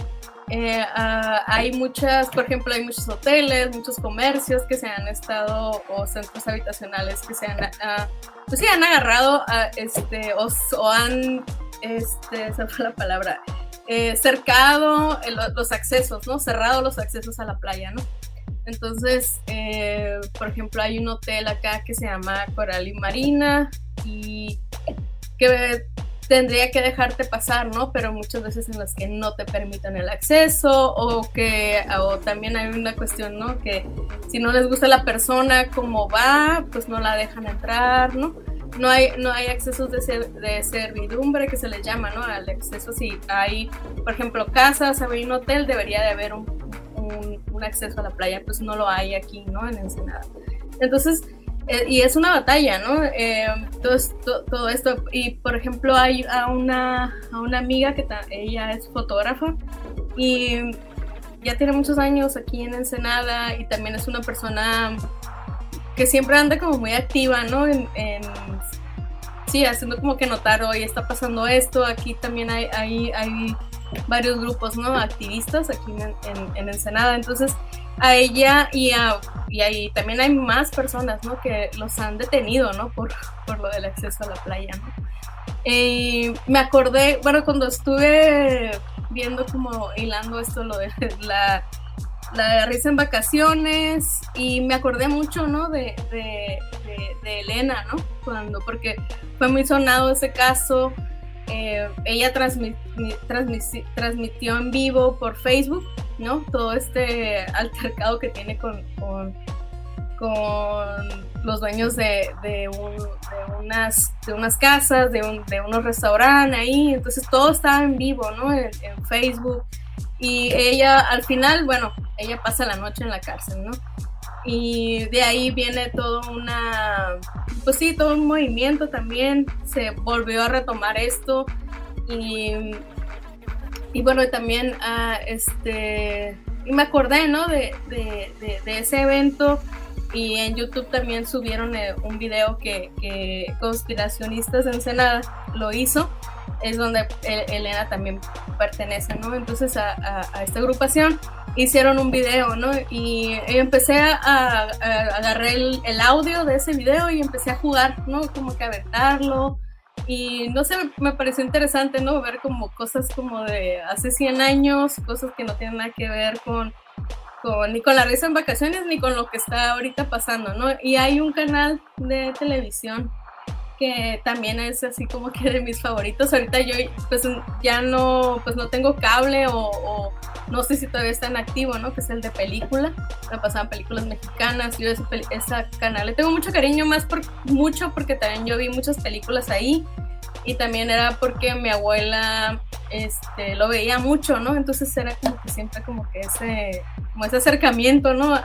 Hay por ejemplo, hay muchos hoteles, muchos comercios que se han estado, o centros habitacionales que se han agarrado o han, se fue la palabra, cercado los accesos, ¿no? Cerrado los accesos a la playa, ¿no? Entonces, por ejemplo, hay un hotel acá que se llama Coral y Marina y que tendría que dejarte pasar, ¿no? Pero muchas veces en las que no te permitan el acceso o también hay una cuestión, ¿no? Que si no les gusta la persona como va, pues no la dejan entrar, ¿no? No hay accesos de servidumbre, que se les llama, ¿no? Al acceso, si hay, por ejemplo, casas, hay un hotel, debería de haber un acceso a la playa, pues no lo hay aquí, ¿no? En Ensenada. Entonces, y es una batalla, ¿no? Todo esto, y por ejemplo hay a una amiga que ella es fotógrafa y ya tiene muchos años aquí en Ensenada y también es una persona que siempre anda como muy activa, ¿no? Sí, haciendo como que notar, hoy está pasando esto, aquí también hay varios grupos, ¿no? Activistas aquí en Ensenada, entonces a ella y ahí también hay más personas, ¿no? Que los han detenido, ¿no? Por lo del acceso a la playa, ¿no? Y me acordé, bueno, cuando estuve viendo como hilando esto, lo de la risa en vacaciones, y me acordé mucho, ¿no? de Elena, ¿no? Porque fue muy sonado ese caso. Ella transmitió en vivo por Facebook, ¿no? Todo este altercado que tiene con los dueños de unas casas, de unos restaurantes ahí. Entonces todo estaba en vivo, ¿no? En Facebook. Y ella al final, bueno, ella pasa la noche en la cárcel, ¿no? Y de ahí viene todo un movimiento también. Se volvió a retomar esto. Y bueno, también y me acordé, ¿no? de ese evento. Y en YouTube también subieron un video que Conspiracionistas de Ensenada lo hizo. Es donde Elena también pertenece, ¿no? Entonces a esta agrupación hicieron un video, ¿no? Y empecé a agarrar el audio de ese video y empecé a jugar, ¿no? Como que a aventarlo. Y no sé, me pareció interesante, ¿no? Ver como cosas como de hace 100 años, cosas que no tienen nada que ver ni con la risa en vacaciones ni con lo que está ahorita pasando, ¿no? Y hay un canal de televisión que también es así como que de mis favoritos. Ahorita yo pues ya no tengo cable o no sé si todavía está en activo, ¿no? Que es el de película. Me pasaban películas mexicanas. Yo ese canal le tengo mucho cariño, porque también yo vi muchas películas ahí. Y también era porque mi abuela lo veía mucho, ¿no? Entonces era como que siempre como que ese acercamiento, ¿no?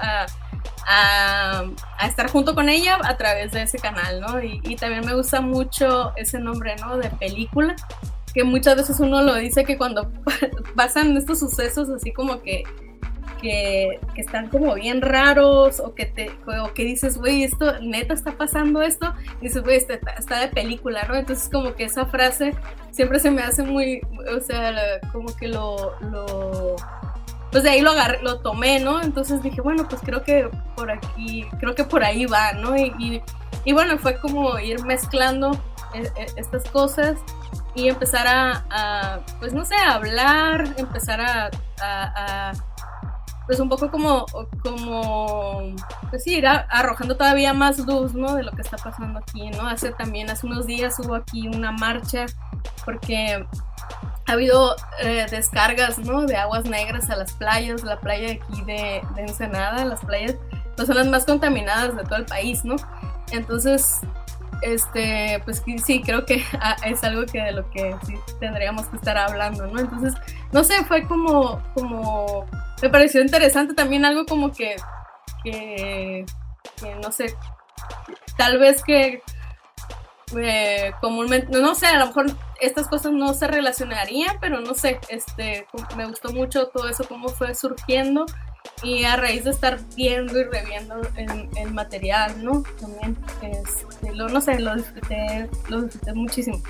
A estar junto con ella a través de ese canal, ¿no? Y también me gusta mucho ese nombre, ¿no? De película, que muchas veces uno lo dice que cuando pasan estos sucesos así como que están como bien raros, o que dices, güey, esto neta está pasando esto, y dices, güey, está de película, ¿no? Entonces como que esa frase siempre se me hace muy, o sea, como que pues de ahí lo tomé, ¿no? Entonces dije, bueno, pues creo que por ahí va, ¿no? Y bueno, fue como ir mezclando estas cosas y empezar pues no sé, a hablar, empezar a pues un poco como pues sí, ir arrojando todavía más luz, ¿no? De lo que está pasando aquí, ¿no? Hace unos días hubo aquí una marcha porque ha habido descargas, ¿no? De aguas negras a las playas, la playa de aquí de Ensenada. Las playas pues son las más contaminadas de todo el país, ¿no? Entonces, pues sí, creo que es algo de lo que sí tendríamos que estar hablando, ¿no? Entonces, no sé, fue como me pareció interesante también, algo como que no sé, tal vez que comúnmente, no sé, a lo mejor estas cosas no se relacionarían, pero no sé, me gustó mucho todo eso, cómo fue surgiendo, y a raíz de estar viendo y reviendo el material, ¿no? También, no sé, lo disfruté muchísimo.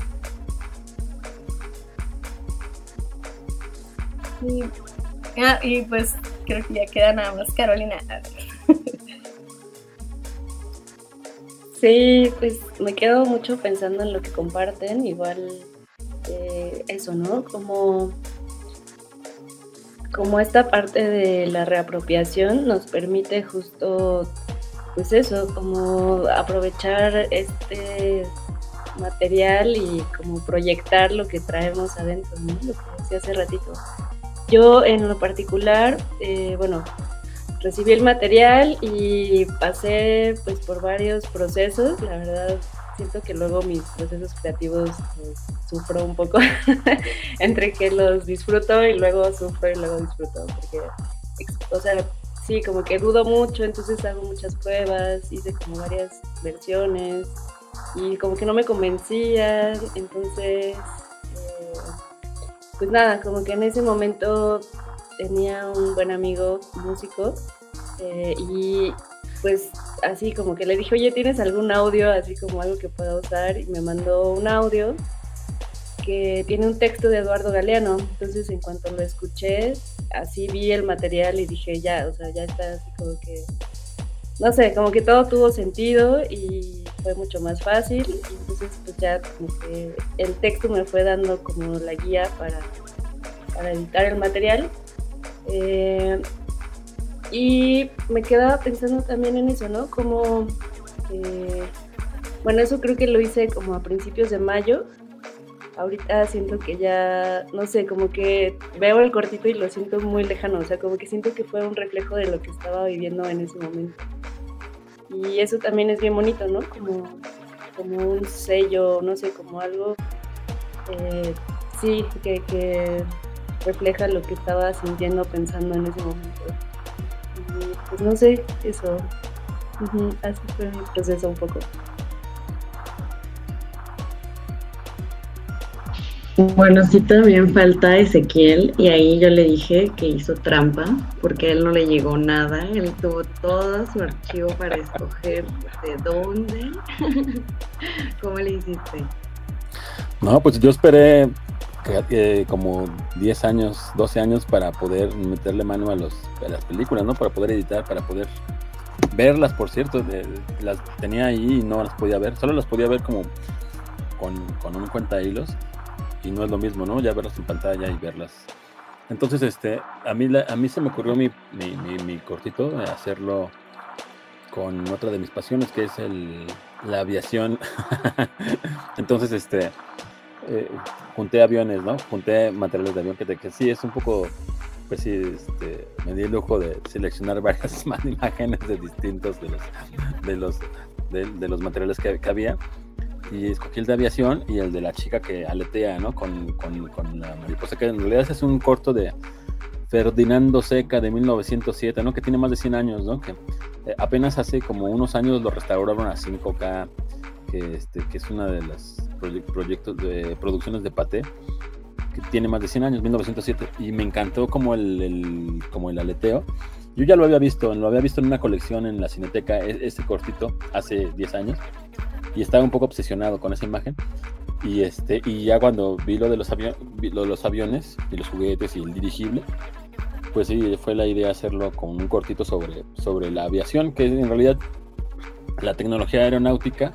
Y pues creo que ya queda nada más Carolina. Sí, pues me quedo mucho pensando en lo que comparten, igual eso, ¿no? Como esta parte de la reapropiación nos permite justo, pues eso, como aprovechar este material y como proyectar lo que traemos adentro, ¿no? Lo que decía hace ratito. Yo en lo particular, bueno, recibí el material y pasé pues por varios procesos. La verdad, siento que luego mis procesos creativos pues, sufro un poco entre que los disfruto y luego sufro y luego disfruto, porque, o sea, sí, como que dudo mucho, entonces hago muchas pruebas, hice como varias versiones y como que no me convencían, entonces pues nada, como que en ese momento tenía un buen amigo músico y pues así como que le dije, oye, ¿tienes algún audio así como algo que pueda usar? Y me mandó un audio que tiene un texto de Eduardo Galeano. Entonces en cuanto lo escuché, así vi el material y dije, ya, o sea, ya está así como que, no sé, como que todo tuvo sentido y fue mucho más fácil. Entonces pues ya como que el texto me fue dando como la guía para editar el material. Y me quedaba pensando también en eso, ¿no? Como, bueno, eso creo que lo hice como a principios de mayo. Ahorita siento que ya, no sé, como que veo el cortito y lo siento muy lejano, o sea, como que siento que fue un reflejo de lo que estaba viviendo en ese momento. Y eso también es bien bonito, ¿no? Como un sello, no sé, como algo, sí, que refleja lo que estaba sintiendo, pensando en ese momento. Y pues no sé, eso, así fue mi proceso un poco. Bueno, sí, también falta Ezequiel, y ahí yo le dije que hizo trampa, porque a él no le llegó nada, él tuvo todo su archivo para escoger de dónde. ¿Cómo le hiciste? No, pues yo esperé como 10 años, 12 años para poder meterle mano a las películas, ¿no? Para poder editar, para poder verlas, por cierto, las tenía ahí y no las podía ver, solo las podía ver como con un cuentahilos. Y no es lo mismo, ¿no? Ya verlas en pantalla y verlas. Entonces, a mí se me ocurrió mi cortito, hacerlo con otra de mis pasiones, que es la aviación. Entonces, junté aviones, ¿no? Junté materiales de avión que sí es un poco, pues sí, me di el lujo de seleccionar varias imágenes de distintos de los materiales que había. Y escogí el de aviación y el de la chica que aletea, ¿no? Con la mariposa, que en realidad es un corto de Ferdinando Seca de 1907, ¿no? Que tiene más de 100 años, ¿no? Que apenas hace como unos años lo restauraron a 5K, que es una de las proyectos de producciones de Pathé, que tiene más de 100 años, 1907, y me encantó como el aleteo. Yo ya lo había visto en una colección en la Cineteca, este cortito, hace 10 años. Y estaba un poco obsesionado con esa imagen. Y ya cuando vi lo de los aviones y los juguetes y el dirigible, pues sí, fue la idea hacerlo con un cortito sobre la aviación, que en realidad la tecnología aeronáutica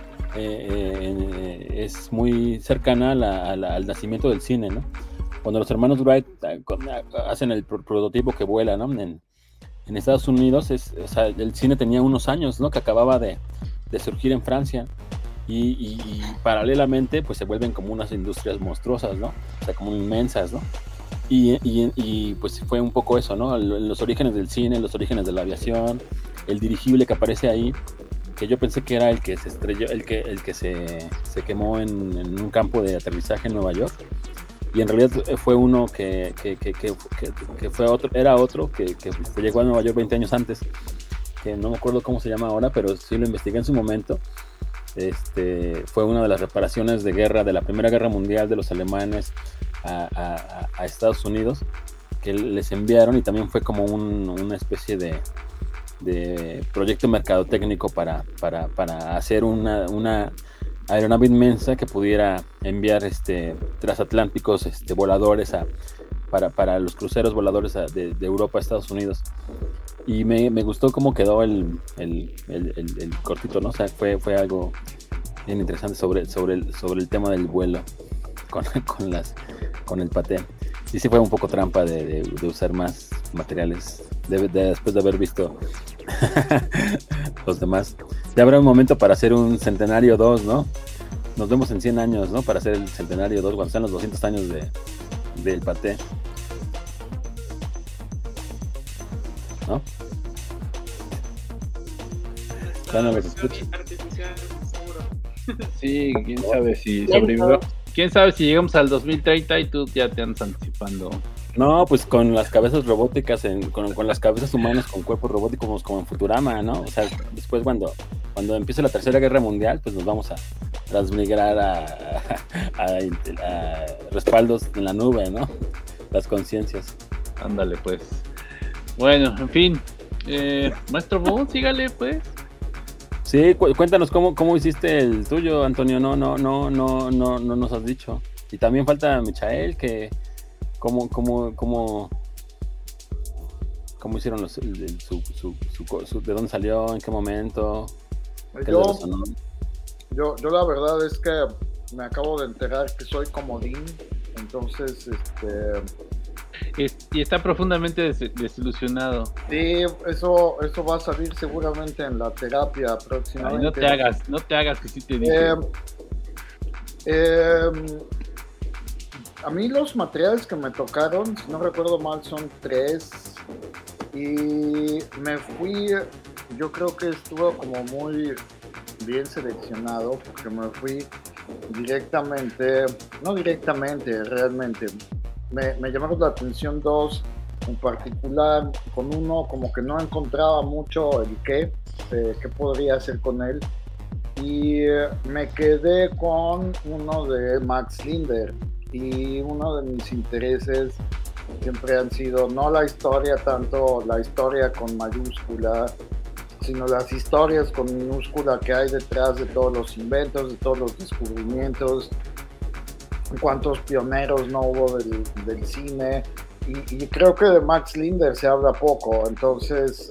es muy cercana al nacimiento del cine, ¿no? Cuando los hermanos Wright hacen el prototipo que vuela, ¿no? En Estados Unidos, o sea, el cine tenía unos años, ¿no? Que acababa de surgir en Francia y paralelamente pues se vuelven como unas industrias monstruosas, ¿no? O sea, como inmensas, ¿no? Y pues fue un poco eso, ¿no? Los orígenes del cine, los orígenes de la aviación, el dirigible que aparece ahí, que yo pensé que era el que se estrelló, el que se quemó en un campo de aterrizaje en Nueva York, y en realidad fue uno que fue otro que llegó a Nueva York 20 años antes, que no me acuerdo cómo se llama ahora, pero sí lo investigué en su momento. Fue una de las reparaciones de guerra de la Primera Guerra Mundial de los alemanes a Estados Unidos, que les enviaron, y también fue como una especie de proyecto mercadotécnico para hacer una aeronave inmensa que pudiera enviar transatlánticos voladores para los cruceros voladores de Europa a Estados Unidos. Y me gustó cómo quedó el cortito, ¿no? O sea, fue algo bien interesante sobre el tema del vuelo con el Pathé. Y sí fue un poco trampa de usar más materiales después de haber visto los demás. Ya habrá un momento para hacer un Centenario 2, ¿no? Nos vemos en 100 años, ¿no? Para hacer el Centenario 2 cuando sean los 200 años del Pathé, ¿no? Ya no los escucho. Sí, quién sabe si sobrevivió. Quién sabe si llegamos al 2030 y tú ya te andas anticipando. No, pues con las cabezas robóticas, con las cabezas humanas con cuerpos robóticos como en Futurama, ¿no? O sea, después cuando empiece la Tercera Guerra Mundial, pues nos vamos a transmigrar a respaldos en la nube, ¿no? Las conciencias. Ándale, pues. Bueno, en fin. Maestro Moon, sígale, pues. Sí, cuéntanos cómo hiciste el tuyo, Antonio. No nos has dicho. Y también falta Michael, que cómo hicieron de dónde salió, en qué momento, qué le resonó. Yo la verdad es que me acabo de enterar que soy comodín, entonces y está profundamente desilusionado. Sí, eso va a salir seguramente en la terapia próximamente. Ay, no te hagas que sí te dije. A mí los materiales que me tocaron, si no recuerdo mal, son 3 y me fui, yo creo que estuvo como muy bien seleccionado porque me fui realmente. Me llamaron la atención 2 en particular, con uno como que no encontraba mucho el qué podría hacer con él, y me quedé con uno de Max Linder, y uno de mis intereses siempre han sido no la historia, tanto la historia con mayúscula, sino las historias con minúscula que hay detrás de todos los inventos, de todos los descubrimientos, cuántos pioneros no hubo del cine, y creo que de Max Linder se habla poco, entonces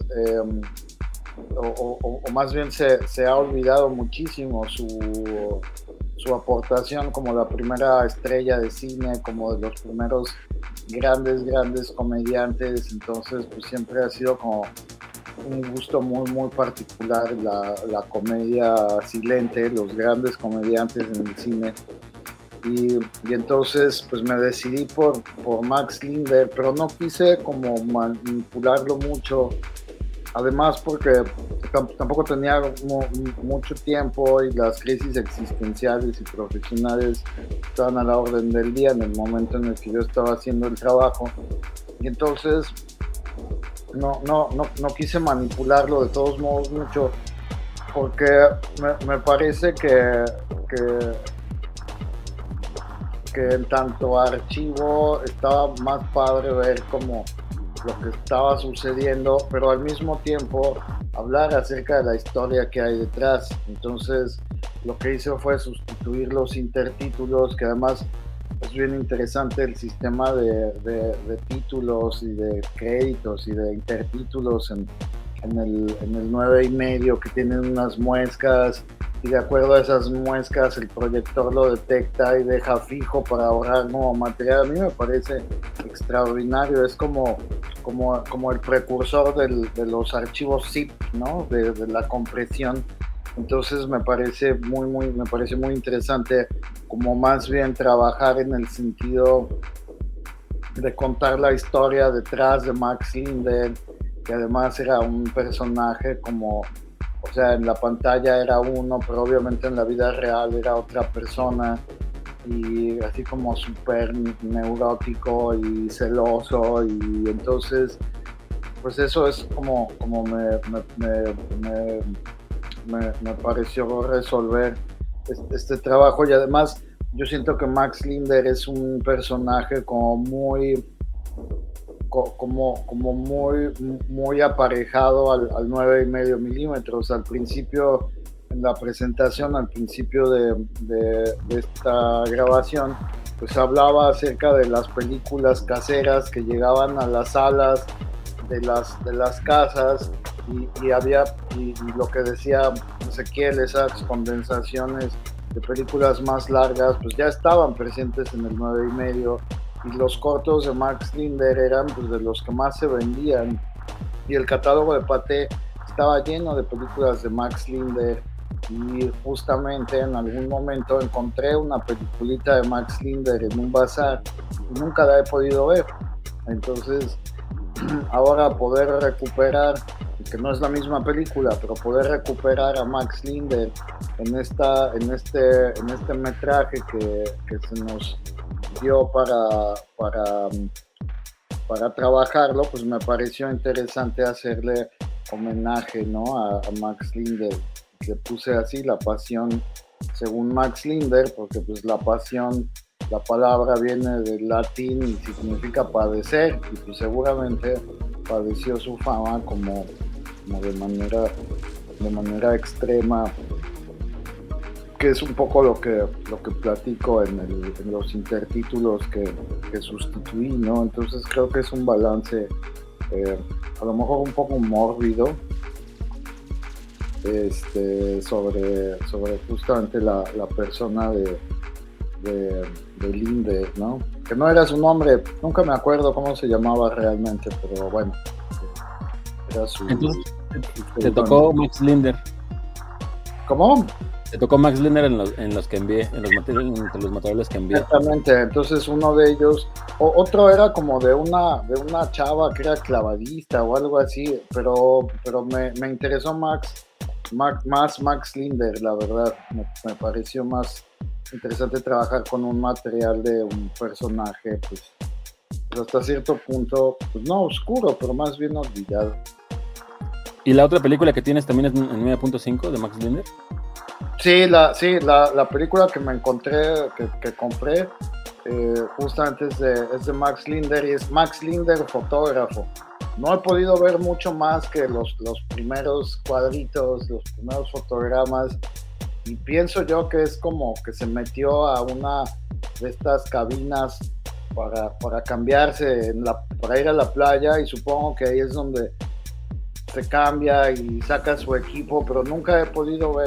o más bien se ha olvidado muchísimo su aportación como la primera estrella de cine, como de los primeros grandes comediantes. Entonces pues siempre ha sido como un gusto muy particular la comedia silente, los grandes comediantes en el cine. Y entonces pues me decidí por Max Linder, pero no quise como manipularlo mucho, además porque tampoco tenía mucho tiempo y las crisis existenciales y profesionales estaban a la orden del día en el momento en el que yo estaba haciendo el trabajo, y entonces no quise manipularlo de todos modos mucho, porque me parece que en tanto archivo estaba más padre ver como lo que estaba sucediendo, pero al mismo tiempo hablar acerca de la historia que hay detrás. Entonces lo que hice fue sustituir los intertítulos, que además es bien interesante el sistema de títulos y de créditos y de intertítulos en el 9,5, que tienen unas muescas, y de acuerdo a esas muescas el proyector lo detecta y deja fijo para ahorrar nuevo material. A mí me parece extraordinario, es como el precursor de los archivos zip, ¿no? de la compresión. Entonces me parece muy interesante como más bien trabajar en el sentido de contar la historia detrás de Max Linder, que además era un personaje como, o sea, en la pantalla era uno, pero obviamente en la vida real era otra persona, y así como súper neurótico y celoso, y entonces pues eso es como me pareció resolver este trabajo. Y además yo siento que Max Linder es un personaje como muy aparejado al 9,5 milímetros. Al principio, en la presentación, al principio de esta grabación, pues hablaba acerca de las películas caseras que llegaban a las salas de las casas, y lo que decía Ezequiel, esas condensaciones de películas más largas pues ya estaban presentes en el 9,5, y los cortos de Max Linder eran pues de los que más se vendían, y el catálogo de Pathé estaba lleno de películas de Max Linder, y justamente en algún momento encontré una peliculita de Max Linder en un bazar y nunca la he podido ver. Entonces ahora poder recuperar, que no es la misma película, pero poder recuperar a Max Linder en este metraje que se nos dio para trabajarlo, pues me pareció interesante hacerle homenaje, ¿no? a Max Linder. Le puse así, La Pasión según Max Linder, porque pues la pasión, la palabra viene del latín y significa padecer, y pues seguramente padeció su fama como de manera extrema, que es un poco lo que platico en los intertítulos que sustituí, ¿no? Entonces creo que es un balance a lo mejor un poco mórbido, sobre justamente la persona de Linder, ¿no? Que no era su nombre, nunca me acuerdo cómo se llamaba realmente, pero bueno, era su... Entonces, te tocó Max Linder. ¿Cómo? Te tocó Max Linder en los que envié, entre los materiales que envié. Exactamente, entonces uno de ellos, otro era como de una chava que era clavadista o algo así, pero me interesó más Max Linder, la verdad, me pareció más interesante trabajar con un material de un personaje, pues hasta cierto punto, pues no oscuro, pero más bien olvidado. ¿Y la otra película que tienes también es en 9.5 de Max Linder? Sí, la película que me encontré, que compré, justamente es de Max Linder, y es Max Linder fotógrafo. No he podido ver mucho más que los primeros cuadritos, los primeros fotogramas, y pienso yo que es como que se metió a una de estas cabinas para cambiarse para ir a la playa, y supongo que ahí es donde se cambia y saca su equipo, pero nunca he podido ver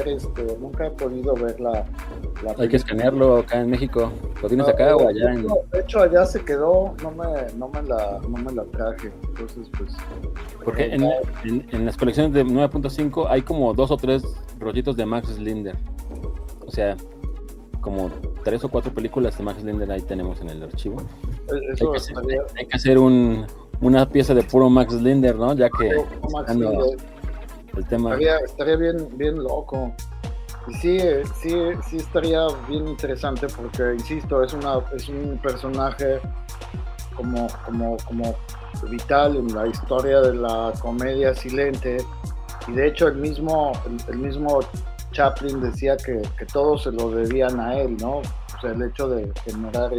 la hay que escanearlo acá en México. ¿Lo tienes acá o allá? De hecho, allá se quedó, no me la traje, entonces pues... Porque en las colecciones de 9.5 hay como 2 o 3 rollitos de Max Linder. O sea, como 3 o 4 películas de Max Linder ahí tenemos en el archivo. Hay que hacer una pieza de puro Max Linder, ¿no? Ya que el tema... Estaría bien loco. Y sí estaría bien interesante porque, insisto, es un personaje como vital en la historia de la comedia silente, y de hecho el mismo Chaplin decía que todos se lo debían a él, ¿no? O sea, el hecho de generar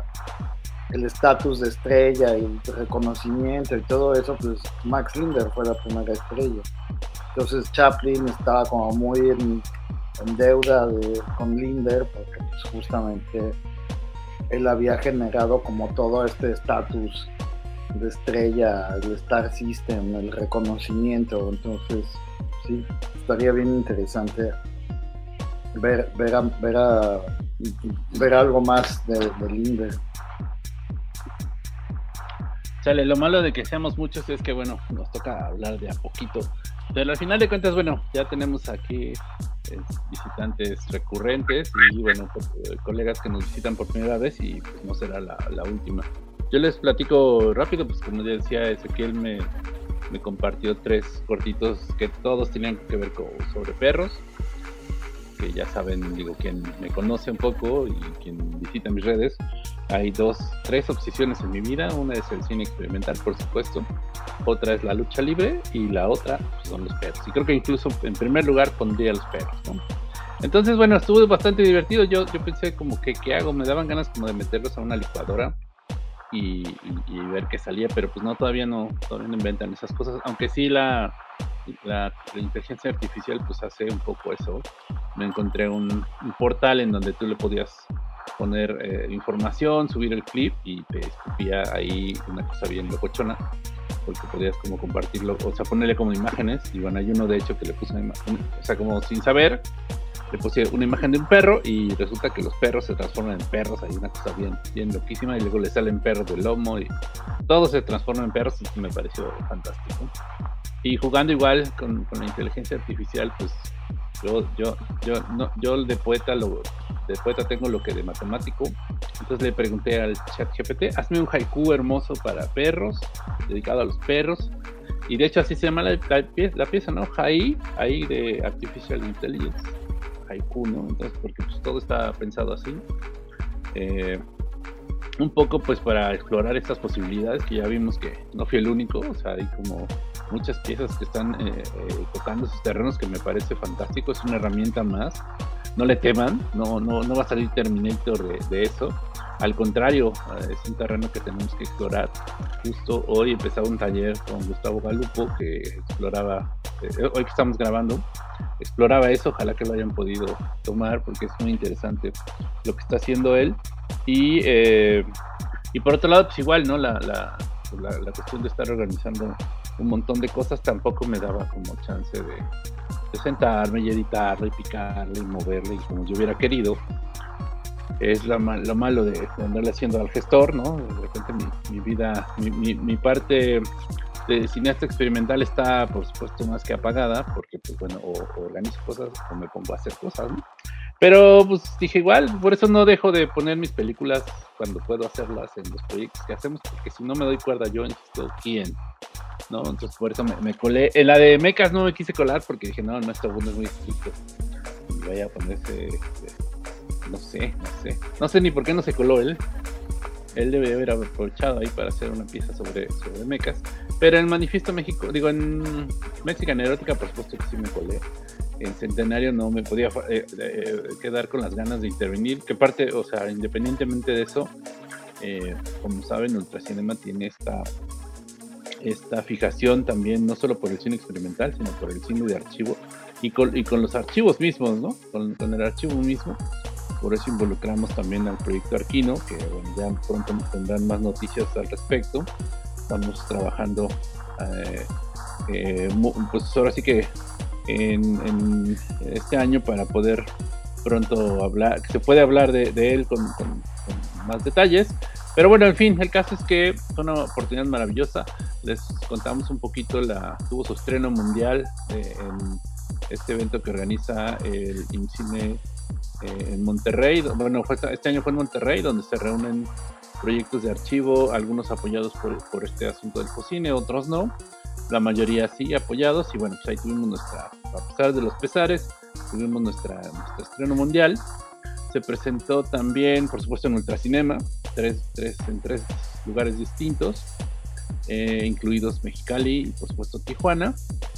el estatus de estrella y el reconocimiento y todo eso, pues Max Linder fue la primera estrella. Entonces Chaplin estaba como muy en deuda con Linder, porque pues, justamente él había generado como todo este estatus de estrella, el Star System, el reconocimiento. Entonces sí, estaría bien interesante ver algo más de Linder. Sale, lo malo de que seamos muchos es que, bueno, nos toca hablar de a poquito. Pero al final de cuentas, bueno, ya tenemos aquí visitantes recurrentes y, bueno, colegas que nos visitan por primera vez, y pues no será la última. Yo les platico rápido, pues como ya decía Ezequiel, me compartió 3 cortitos que todos tenían que ver sobre perros. Que ya saben, digo, quien me conoce un poco y quien visita mis redes, hay 3 obsesiones en mi vida. Una es el cine experimental, por supuesto, otra es la lucha libre, y la otra pues, son los perros. Y creo que incluso en primer lugar pondría los perros, ¿no? Entonces, bueno, estuvo bastante divertido. Yo pensé como que, ¿qué hago? Me daban ganas como de meterlos a una licuadora y ver qué salía, pero pues no, todavía no inventan esas cosas, aunque sí la inteligencia artificial pues hace un poco eso. Me encontré un portal en donde tú le podías poner información, subir el clip, y te escupía ahí una cosa bien locochona, porque podías como compartirlo, o sea, ponerle como imágenes. Y bueno, hay uno de hecho que le puse una imagen, o sea, como sin saber, le puse una imagen de un perro, y resulta que los perros se transforman en perros. Hay una cosa bien loquísima, y luego le salen perros del lomo y todo se transforma en perros, y me pareció fantástico. Y jugando igual con la inteligencia artificial, pues yo de poeta tengo lo que de matemático. Entonces le pregunté al ChatGPT, hazme un haiku hermoso para perros, dedicado a los perros. Y de hecho así se llama la pieza, ¿no? Ahí de Artificial Intelligence, haiku, ¿no? Entonces, porque pues todo está pensado así. Un poco pues para explorar estas posibilidades, que ya vimos que no fui el único. O sea, hay como muchas piezas que están tocando esos terrenos, que me parece fantástico. Es una herramienta más, no le teman, no va a salir Terminator de eso. Al contrario, es un terreno que tenemos que explorar. Justo hoy empezaba un taller con Gustavo Galupo que exploraba, hoy que estamos grabando, exploraba eso. Ojalá que lo hayan podido tomar, porque es muy interesante lo que está haciendo él. Y por otro lado, pues igual, ¿no? La pues, la cuestión de estar organizando un montón de cosas tampoco me daba como chance de sentarme y editarla y picarla y moverla y como yo hubiera querido. Es lo malo de andarle haciendo al gestor, ¿no? De repente mi vida, mi parte de cineasta experimental está, por supuesto, más que apagada, porque, pues bueno, o organizo cosas o me pongo a hacer cosas, ¿no? Pero, pues, dije igual, por eso no dejo de poner mis películas cuando puedo hacerlas en los proyectos que hacemos, porque si no me doy cuerda yo, insisto, ¿quién? ¿No? Entonces, por eso me colé. En la de Mecas no me quise colar, porque dije, no, el maestro Boone es muy estricto. Y vaya a ponerse... No sé ni por qué no se coló él. Él debe haber aprovechado ahí para hacer una pieza sobre mechas. Pero en Manifiesto México, digo, en Mexican Erótica, por supuesto que sí me colé. En Centenario no me podía quedar con las ganas de intervenir. Que parte, o sea, independientemente de eso, como saben, Ultracinema tiene esta fijación también, no solo por el cine experimental, sino por el cine de archivo. Y con los archivos mismos, ¿no? Con el archivo mismo. Por eso involucramos también al proyecto Arquino, que bueno, ya pronto tendrán más noticias al respecto. Estamos trabajando, pues ahora sí que en este año para poder pronto hablar, que se puede hablar de él con más detalles. Pero bueno, en fin, el caso es que fue una oportunidad maravillosa. Les contamos un poquito, tuvo su estreno mundial en este evento que organiza el IMCINE en Monterrey. Bueno, este año fue en Monterrey, donde se reúnen proyectos de archivo, algunos apoyados por este asunto del Focine, otros no, la mayoría sí apoyados, y bueno, pues ahí tuvimos a pesar de los pesares, tuvimos nuestro estreno mundial. Se presentó también, por supuesto, en Ultracinema, en tres lugares distintos, incluidos Mexicali y por supuesto Tijuana,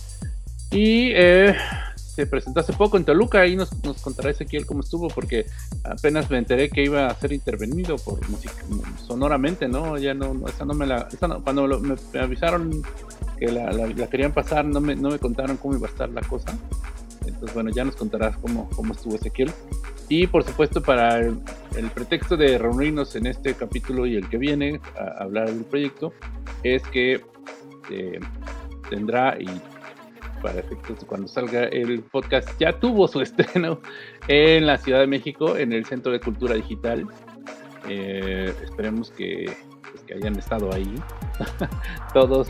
y se presentó hace poco en Toluca. Ahí nos contará Ezequiel cómo estuvo, porque apenas me enteré que iba a ser intervenido por música sonoramente, ¿no? Ya cuando me avisaron que la querían pasar, no me contaron cómo iba a estar la cosa. Entonces, bueno, ya nos contarás cómo estuvo Ezequiel. Y por supuesto, para el pretexto de reunirnos en este capítulo y el que viene a hablar del proyecto, es que tendrá, y para efectos de cuando salga el podcast, ya tuvo su estreno en la Ciudad de México, en el Centro de Cultura Digital. Esperemos que hayan estado ahí todos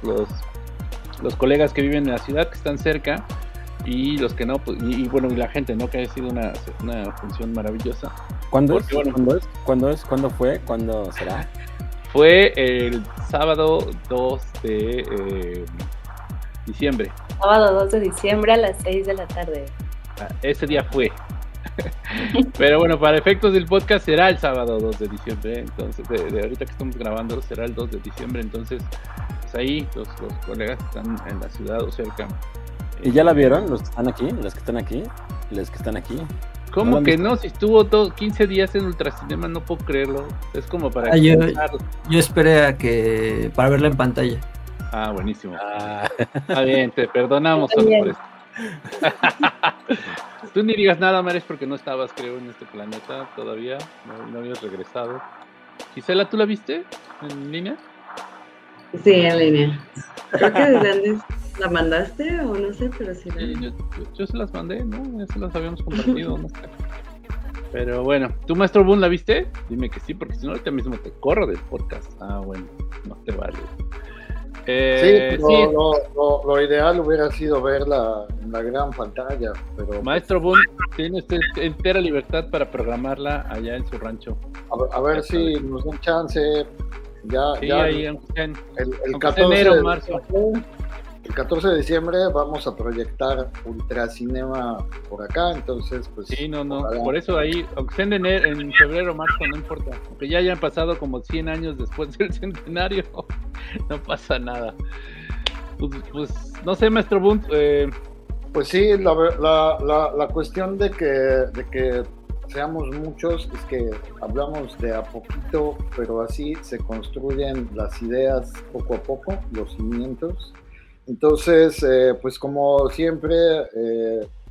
los colegas que viven en la ciudad, que están cerca, y los que no, pues, y bueno, y la gente, ¿no? Que haya sido una función maravillosa. ¿Cuándo fue? ¿Cuándo será? Fue el sábado 2 de diciembre. Sábado 2 de diciembre a las 6 de la tarde. Ese día fue. Pero bueno, para efectos del podcast será el sábado 2 de diciembre. Entonces, de ahorita que estamos grabando, será el 2 de diciembre. Entonces, pues ahí los colegas están en la ciudad o cerca. ¿Y ya la vieron? ¿Los que están aquí? ¿Los que están aquí? ¿Los que están aquí? ¿Cómo que no? Si estuvo 15 días en Ultracinema, no puedo creerlo. Es como para... yo esperé para verla en pantalla. Ah, buenísimo. Está bien, te perdonamos solo por esto. Tú ni digas nada, Mares, porque no estabas, creo, en este planeta todavía. No habías regresado. Gisela, ¿tú la viste en línea? Sí, en línea. Creo que desde antes la mandaste o no sé, pero sí. Yo se las mandé, ¿no? Ya se las habíamos compartido. No sé. Pero bueno, ¿tú, Maestro Boone, la viste? Dime que sí, porque si no, ahorita mismo te corro del podcast. Ah, bueno, no te vale. Sí, lo ideal hubiera sido verla en la gran pantalla, pero... Maestro Boone, tiene usted entera libertad para programarla allá en su rancho. A ver si nos dan chance. Sí, ahí, el 14 de enero, marzo. El 14 de diciembre vamos a proyectar Ultracinema por acá, entonces pues... Sí, por eso ahí, aunque sea en febrero o marzo, no importa, porque ya hayan pasado como 100 años después del centenario, no pasa nada. Pues no sé, Maestro Boone. Pues sí, la cuestión de que seamos muchos es que hablamos de a poquito, pero así se construyen las ideas poco a poco, los cimientos. Entonces, pues como siempre,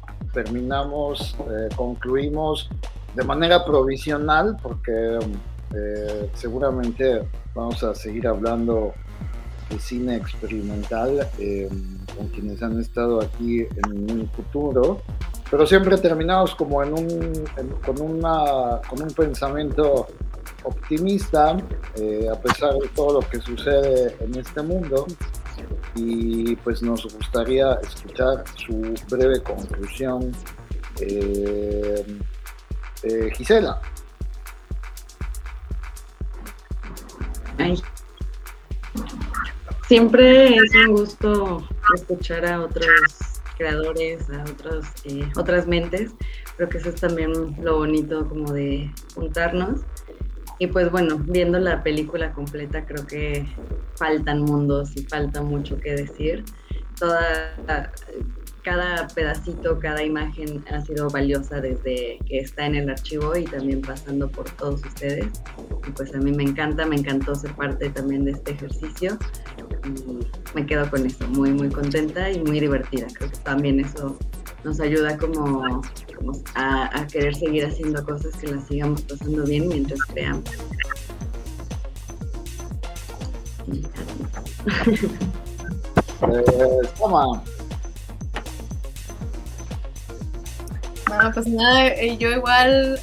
concluimos de manera provisional, porque seguramente vamos a seguir hablando de cine experimental con quienes han estado aquí en un futuro, pero siempre terminados como con un pensamiento optimista, a pesar de todo lo que sucede en este mundo. Y pues nos gustaría escuchar su breve conclusión. Gisela. Ay. Siempre es un gusto escuchar a otros creadores, a otras mentes. Creo que eso es también lo bonito como de juntarnos. Y pues bueno, viendo la película completa creo que faltan mundos y falta mucho que decir. Cada pedacito, cada imagen ha sido valiosa desde que está en el archivo y también pasando por todos ustedes. Y pues a mí me encantó ser parte también de este ejercicio y me quedo con eso, muy muy contenta y muy divertida. Creo que también eso nos ayuda como a querer seguir haciendo cosas, que las sigamos pasando bien mientras creamos. Toma. Pues nada, yo igual,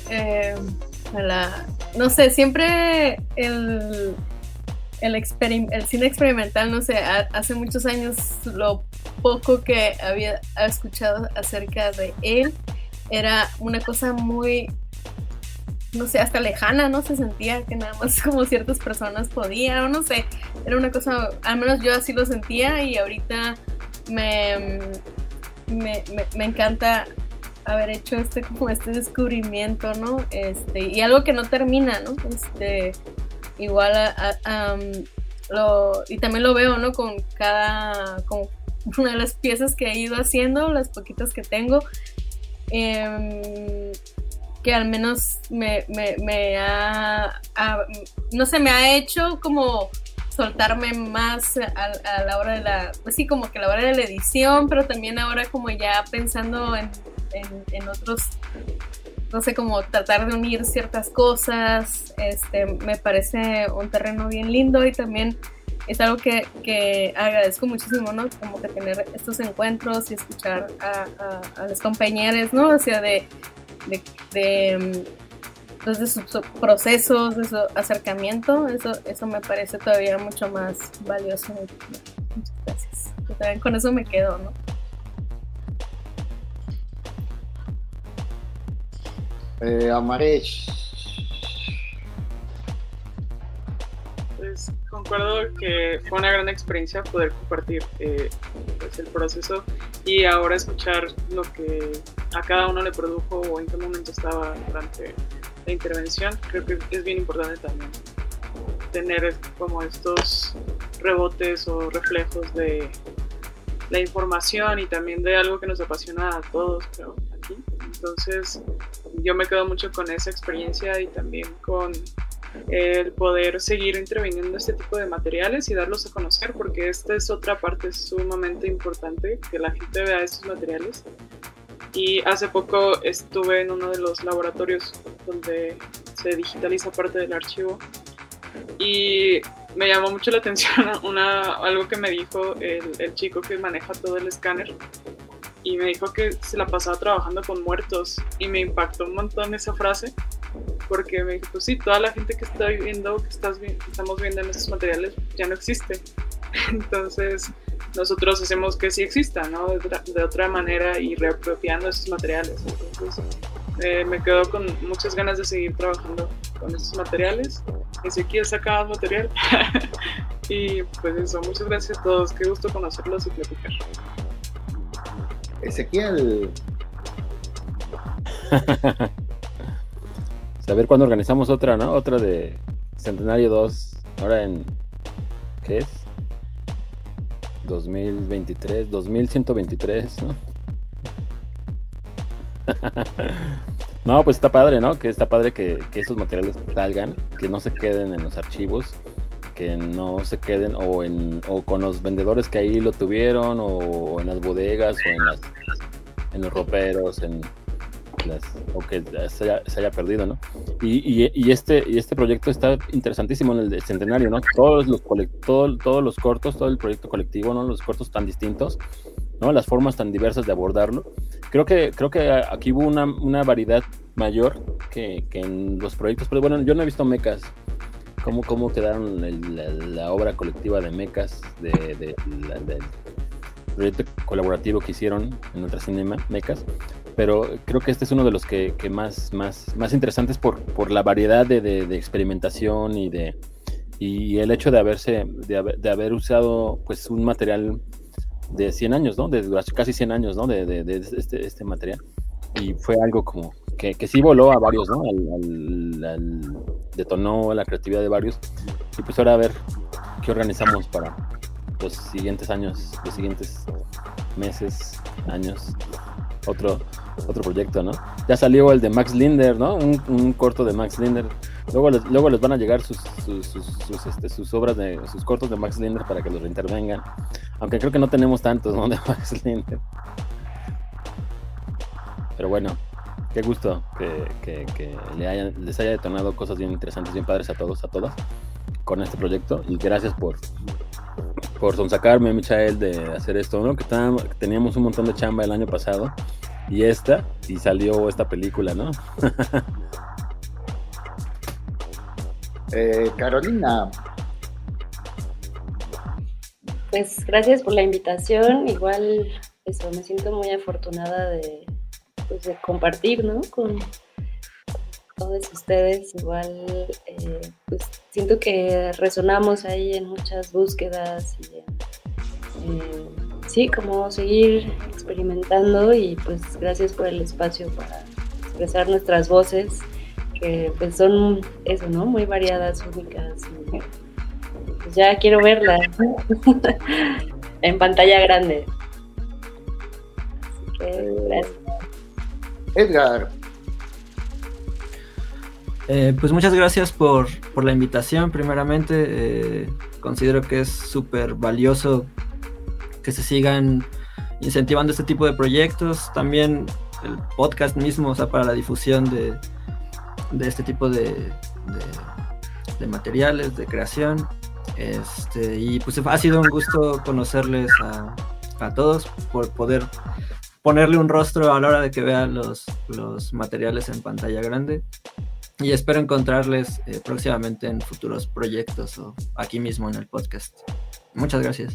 no sé, siempre el cine experimental, no sé, hace muchos años lo poco que había escuchado acerca de él era una cosa muy, no sé, hasta lejana, ¿no? Se sentía que nada más como ciertas personas podían, o no sé, era una cosa, al menos yo así lo sentía, y ahorita me encanta haber hecho este descubrimiento, ¿no? Y algo que no termina, ¿no? Igual y también lo veo, ¿no? Con una de las piezas que he ido haciendo, las poquitas que tengo, que al menos no sé, me ha hecho como soltarme más a la hora de pues sí, como que a la hora de la edición, pero también ahora como ya pensando en otros, no sé, como tratar de unir ciertas cosas, me parece un terreno bien lindo, y también es algo que agradezco muchísimo, ¿no? Como que tener estos encuentros y escuchar a los compañeros, ¿no? O sea, de sus procesos, de su acercamiento, eso me parece todavía mucho más valioso. Muchas gracias. Yo también con eso me quedo, ¿no? Amaresh. Pues concuerdo que fue una gran experiencia poder compartir pues el proceso y ahora escuchar lo que a cada uno le produjo o en qué momento estaba durante la intervención. Creo que es bien importante también tener como estos rebotes o reflejos de la información y también de algo que nos apasiona a todos, creo, aquí. Entonces yo me quedo mucho con esa experiencia y también con el poder seguir interviniendo en este tipo de materiales y darlos a conocer, porque esta es otra parte sumamente importante, que la gente vea estos materiales. Y hace poco estuve en uno de los laboratorios donde se digitaliza parte del archivo y me llamó mucho la atención algo que me dijo el chico que maneja todo el escáner, y me dijo que se la pasaba trabajando con muertos, y me impactó un montón esa frase, porque me dijo, pues sí, toda la gente que está viviendo, que estamos viendo en estos materiales ya no existe. Entonces nosotros hacemos que sí exista, ¿no? De otra manera, y reapropiando estos materiales. Entonces me quedo con muchas ganas de seguir trabajando con estos materiales. Ezequiel saca más material. Y pues eso, muchas gracias a todos, qué gusto conocerlos y platicar. Ezequiel. A ver cuándo organizamos otra, ¿no? Otra de Centenario 2, ahora en, ¿qué es? 2023, 2123, ¿no? No, pues está padre, ¿no? Que está padre que esos materiales salgan, que no se queden en los archivos, que no se queden o con los vendedores que ahí lo tuvieron, o en las bodegas, o en los roperos, en o que se haya perdido, ¿no? Y este proyecto está interesantísimo en el centenario, ¿no? Todos los cortos, todo el proyecto colectivo, ¿no? Los cortos tan distintos, ¿no? Las formas tan diversas de abordarlo. Creo que aquí hubo una variedad mayor que en los proyectos, pero bueno, yo no he visto Mecas. ¿Cómo quedaron la obra colectiva de Mecas, del proyecto colaborativo que hicieron en Ultracinema, Mecas? Pero creo que este es uno de los que más interesantes por la variedad de experimentación y el hecho de haber usado pues un material de 100 años, ¿no? De casi 100 años, ¿no? De este material. Y fue algo como que sí voló a varios, ¿no? Detonó la creatividad de varios. Y pues ahora a ver qué organizamos para los siguientes años, los siguientes meses, años. Otro proyecto, ¿no? Ya salió el de Max Linder, ¿no? Un corto de Max Linder. Luego les van a llegar sus obras sus cortos de Max Linder para que los reintervengan. Aunque creo que no tenemos tantos, ¿no? De Max Linder. Pero bueno, qué gusto que les haya detonado cosas bien interesantes, bien padres a todos, a todas, con este proyecto. Y gracias por sonsacarme, Michael, de hacer esto, ¿no? Que teníamos un montón de chamba el año pasado y salió esta película, ¿no? Carolina. Pues gracias por la invitación. Igual me siento muy afortunada de compartir, ¿no? Con todos ustedes. Igual pues siento que resonamos ahí en muchas búsquedas y sí, como seguir experimentando, y pues gracias por el espacio para expresar nuestras voces, que pues son eso, ¿no? Muy variadas, únicas, y pues ya quiero verlas en pantalla grande. Así que gracias. Edgar. Pues muchas gracias por la invitación. Primeramente, considero que es súper valioso que se sigan incentivando este tipo de proyectos. También el podcast mismo, o sea, para la difusión de este tipo de materiales, de creación. Y pues ha sido un gusto conocerles a todos, por poder ponerle un rostro a la hora de que vean los materiales en pantalla grande. Y espero encontrarles próximamente en futuros proyectos o aquí mismo en el podcast. Muchas gracias.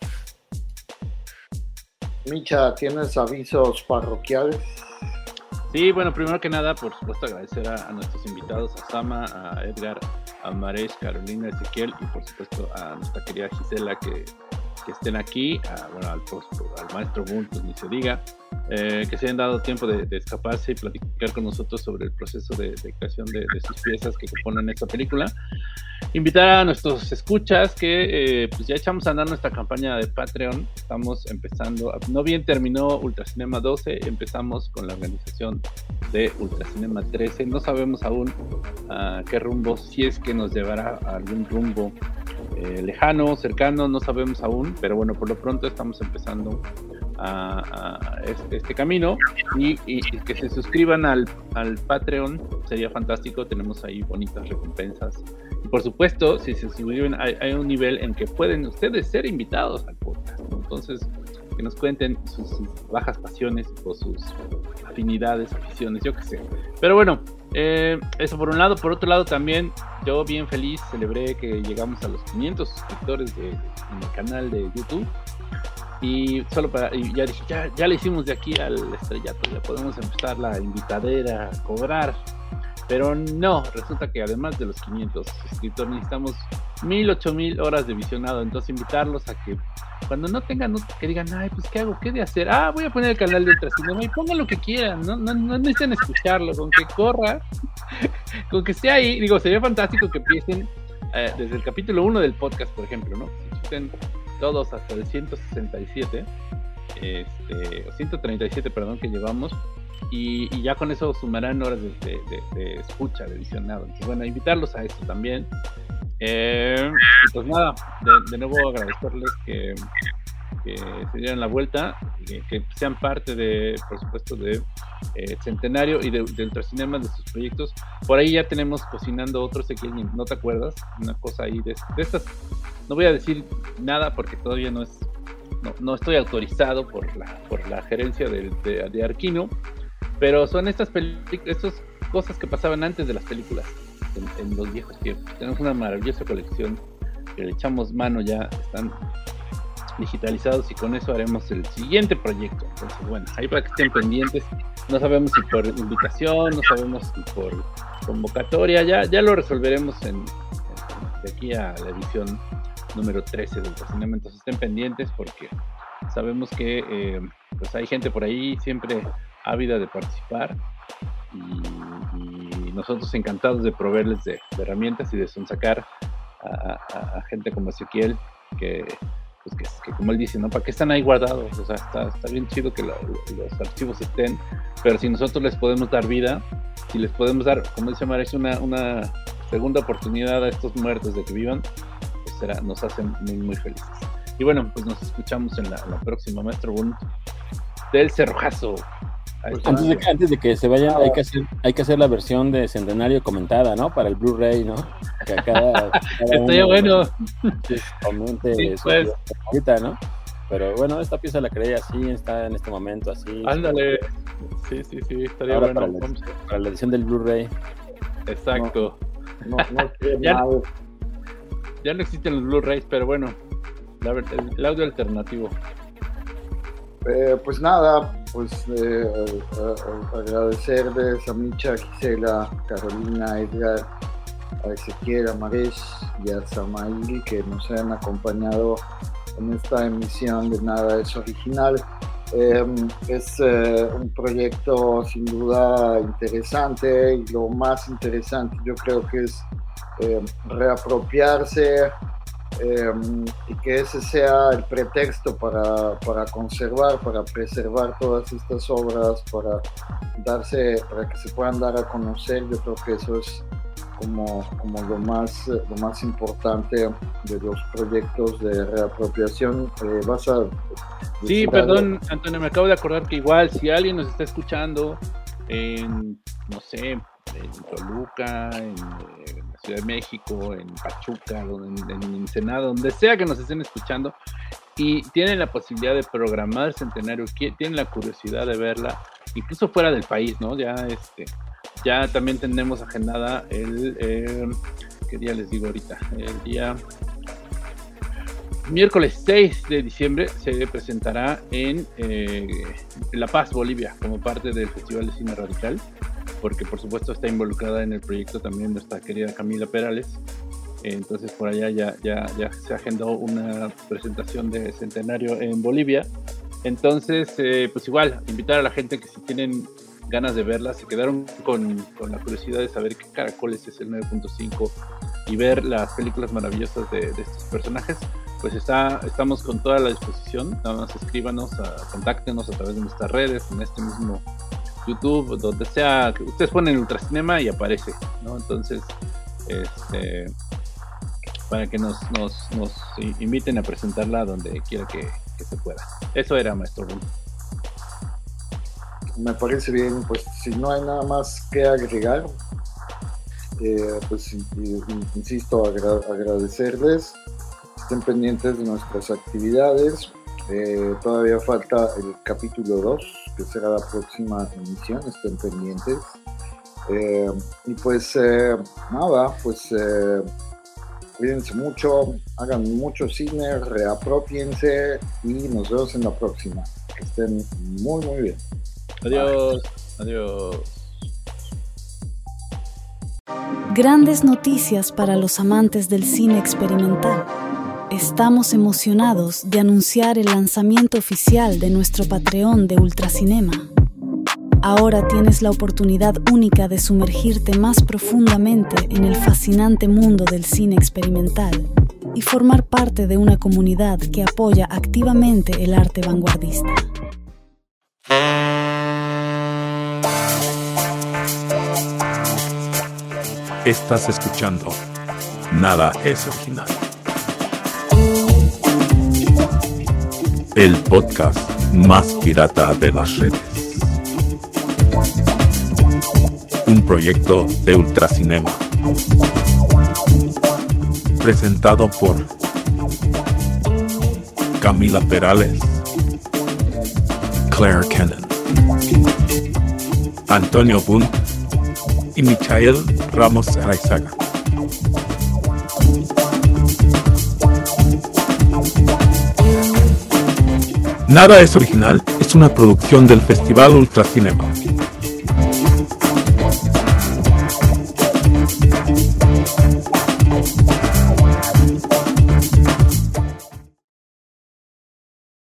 Micha, ¿tienes avisos parroquiales? Sí, bueno, primero que nada, por supuesto, agradecer a nuestros invitados, a Sama, a Edgar, a Maresh, Carolina, Ezequiel y por supuesto a nuestra querida Gisela que estén aquí, al maestro Bull, pues ni se diga, que se hayan dado tiempo de escaparse y platicar con nosotros sobre el proceso de creación de sus piezas que componen esta película. Invitar a nuestros escuchas que pues ya echamos a andar nuestra campaña de Patreon. Estamos empezando, no bien terminó Ultracinema 12, empezamos con la organización de Ultracinema 13. No sabemos aún a qué rumbo, si es que nos llevará a algún rumbo lejano, cercano, no sabemos aún, pero bueno, por lo pronto estamos empezando a este camino y que se suscriban al Patreon, sería fantástico. Tenemos ahí bonitas recompensas y por supuesto, si se suscriben hay un nivel en que pueden ustedes ser invitados al podcast, ¿no? Entonces, que nos cuenten sus bajas pasiones o sus afinidades, aficiones, yo qué sé. Pero bueno, eso por un lado. Por otro lado también, yo bien feliz celebré que llegamos a los 500 suscriptores en el canal de YouTube. Y ya dije, ya le hicimos de aquí al estrellato, ya podemos empezar la invitadera a cobrar. Pero no, resulta que además de los 500 suscriptores necesitamos 1000-8000 horas de visionado. Entonces invitarlos a que cuando no tengan, que digan, ay, pues ¿qué hago? ¿Qué de hacer? Voy a poner el canal de Ultracinema y pongan lo que quieran, no necesitan escucharlo, con que corra, con que esté ahí. Digo, sería fantástico que empiecen desde el capítulo 1 del podcast, por ejemplo, ¿no? Si escuchen todos hasta el 167, o 137, perdón, que llevamos. Y ya con eso sumarán horas de escucha, de visionado. Entonces, bueno, invitarlos a esto también. Y pues nada, de nuevo agradecerles que que se dieran la vuelta, que sean parte de, por supuesto, de Centenario y de Ultracinema, de sus proyectos. Por ahí ya tenemos cocinando otros, Ezequiel, ¿no te acuerdas? Una cosa ahí de estas. No voy a decir nada porque todavía no estoy autorizado por la gerencia de Arquino, pero son estas cosas que pasaban antes de las películas en los viejos tiempos. Tenemos una maravillosa colección que le echamos mano, ya están digitalizados y con eso haremos el siguiente proyecto. Entonces, bueno, ahí para que estén pendientes. No sabemos si por invitación, no sabemos si por convocatoria, ya lo resolveremos de aquí a la edición número 13 del Ultracinema. Entonces estén pendientes porque sabemos que pues hay gente por ahí siempre ávida de participar y nosotros encantados de proveerles de herramientas y de sonsacar a gente como Ezequiel que como él dice, ¿no? ¿Para qué están ahí guardados? O sea, está bien chido que los archivos estén, pero si nosotros les podemos dar vida, si les podemos dar, como dice Marex, una segunda oportunidad a estos muertos de que vivan, pues nos hacen muy, muy felices. Y bueno, pues nos escuchamos en la próxima, Maestro Bunt del Cerrojazo. Antes de que se vayan, hay que hacer la versión de Centenario comentada, ¿no? Para el Blu-ray, ¿no? Que cada estaría bueno. Comente sí, su pues. favorita, ¿no? Pero bueno, esta pieza la creé así, está en este momento así. Ándale. Sí, estaría ahora bueno. Para la edición del Blu-ray. Exacto. No ya no existen los Blu-rays, pero bueno, el audio alternativo. Pues nada, agradecerles a Micha, Gisela, Carolina, Edgar, a Ezequiel, a Maresh y a Samail que nos han acompañado en esta emisión de Nada es Original. Es un proyecto sin duda interesante y lo más interesante yo creo que es reapropiarse y que ese sea el pretexto para conservar, para preservar todas estas obras, para que se puedan dar a conocer. Yo creo que eso es como lo más importante de los proyectos de reapropiación. Sí, perdón, Antonio, me acabo de acordar que igual si alguien nos está escuchando en, no sé, en Toluca, en la Ciudad de México, en Pachuca, en Ensenada, donde sea que nos estén escuchando y tienen la posibilidad de programar el Centenario, tienen la curiosidad de verla, incluso fuera del país, ¿no? Ya también tenemos agendada ¿qué día les digo ahorita? El día miércoles 6 de diciembre se presentará en La Paz, Bolivia, como parte del Festival de Cine Radical, porque por supuesto está involucrada en el proyecto también nuestra querida Camila Perales. Entonces por allá ya se agendó una presentación de Centenario en Bolivia. Entonces, pues igual, invitar a la gente que si tienen ganas de verla, se quedaron con la curiosidad de saber qué caracoles es el 9.5 y ver las películas maravillosas de estos personajes, pues estamos con toda la disposición. Nada más escríbanos, contáctenos a través de nuestras redes, en este mismo YouTube, donde sea, que ustedes ponen Ultracinema y aparece, ¿no? Entonces, para que nos inviten a presentarla donde quiera que se pueda. Eso era, Maestro Boom. Me parece bien, pues si no hay nada más que agregar, pues insisto, agradecerles, estén pendientes de nuestras actividades, todavía falta el capítulo 2, que será la próxima emisión, estén pendientes, y pues nada, pues cuídense mucho, hagan mucho cine, reapropiense y nos vemos en la próxima, que estén muy muy bien. Adiós, adiós. Grandes noticias para los amantes del cine experimental. Estamos emocionados de anunciar el lanzamiento oficial de nuestro Patreon de Ultracinema. Ahora tienes la oportunidad única de sumergirte más profundamente en el fascinante mundo del cine experimental y formar parte de una comunidad que apoya activamente el arte vanguardista. Estás escuchando Nada es Original. el podcast más pirata de las redes. Un proyecto de Ultracinema. Presentado por Camila Perales, Claire Cannon, Antonio Bunt y Michael Ramos Araizaga. Nada es original es una producción del Festival Ultracinema.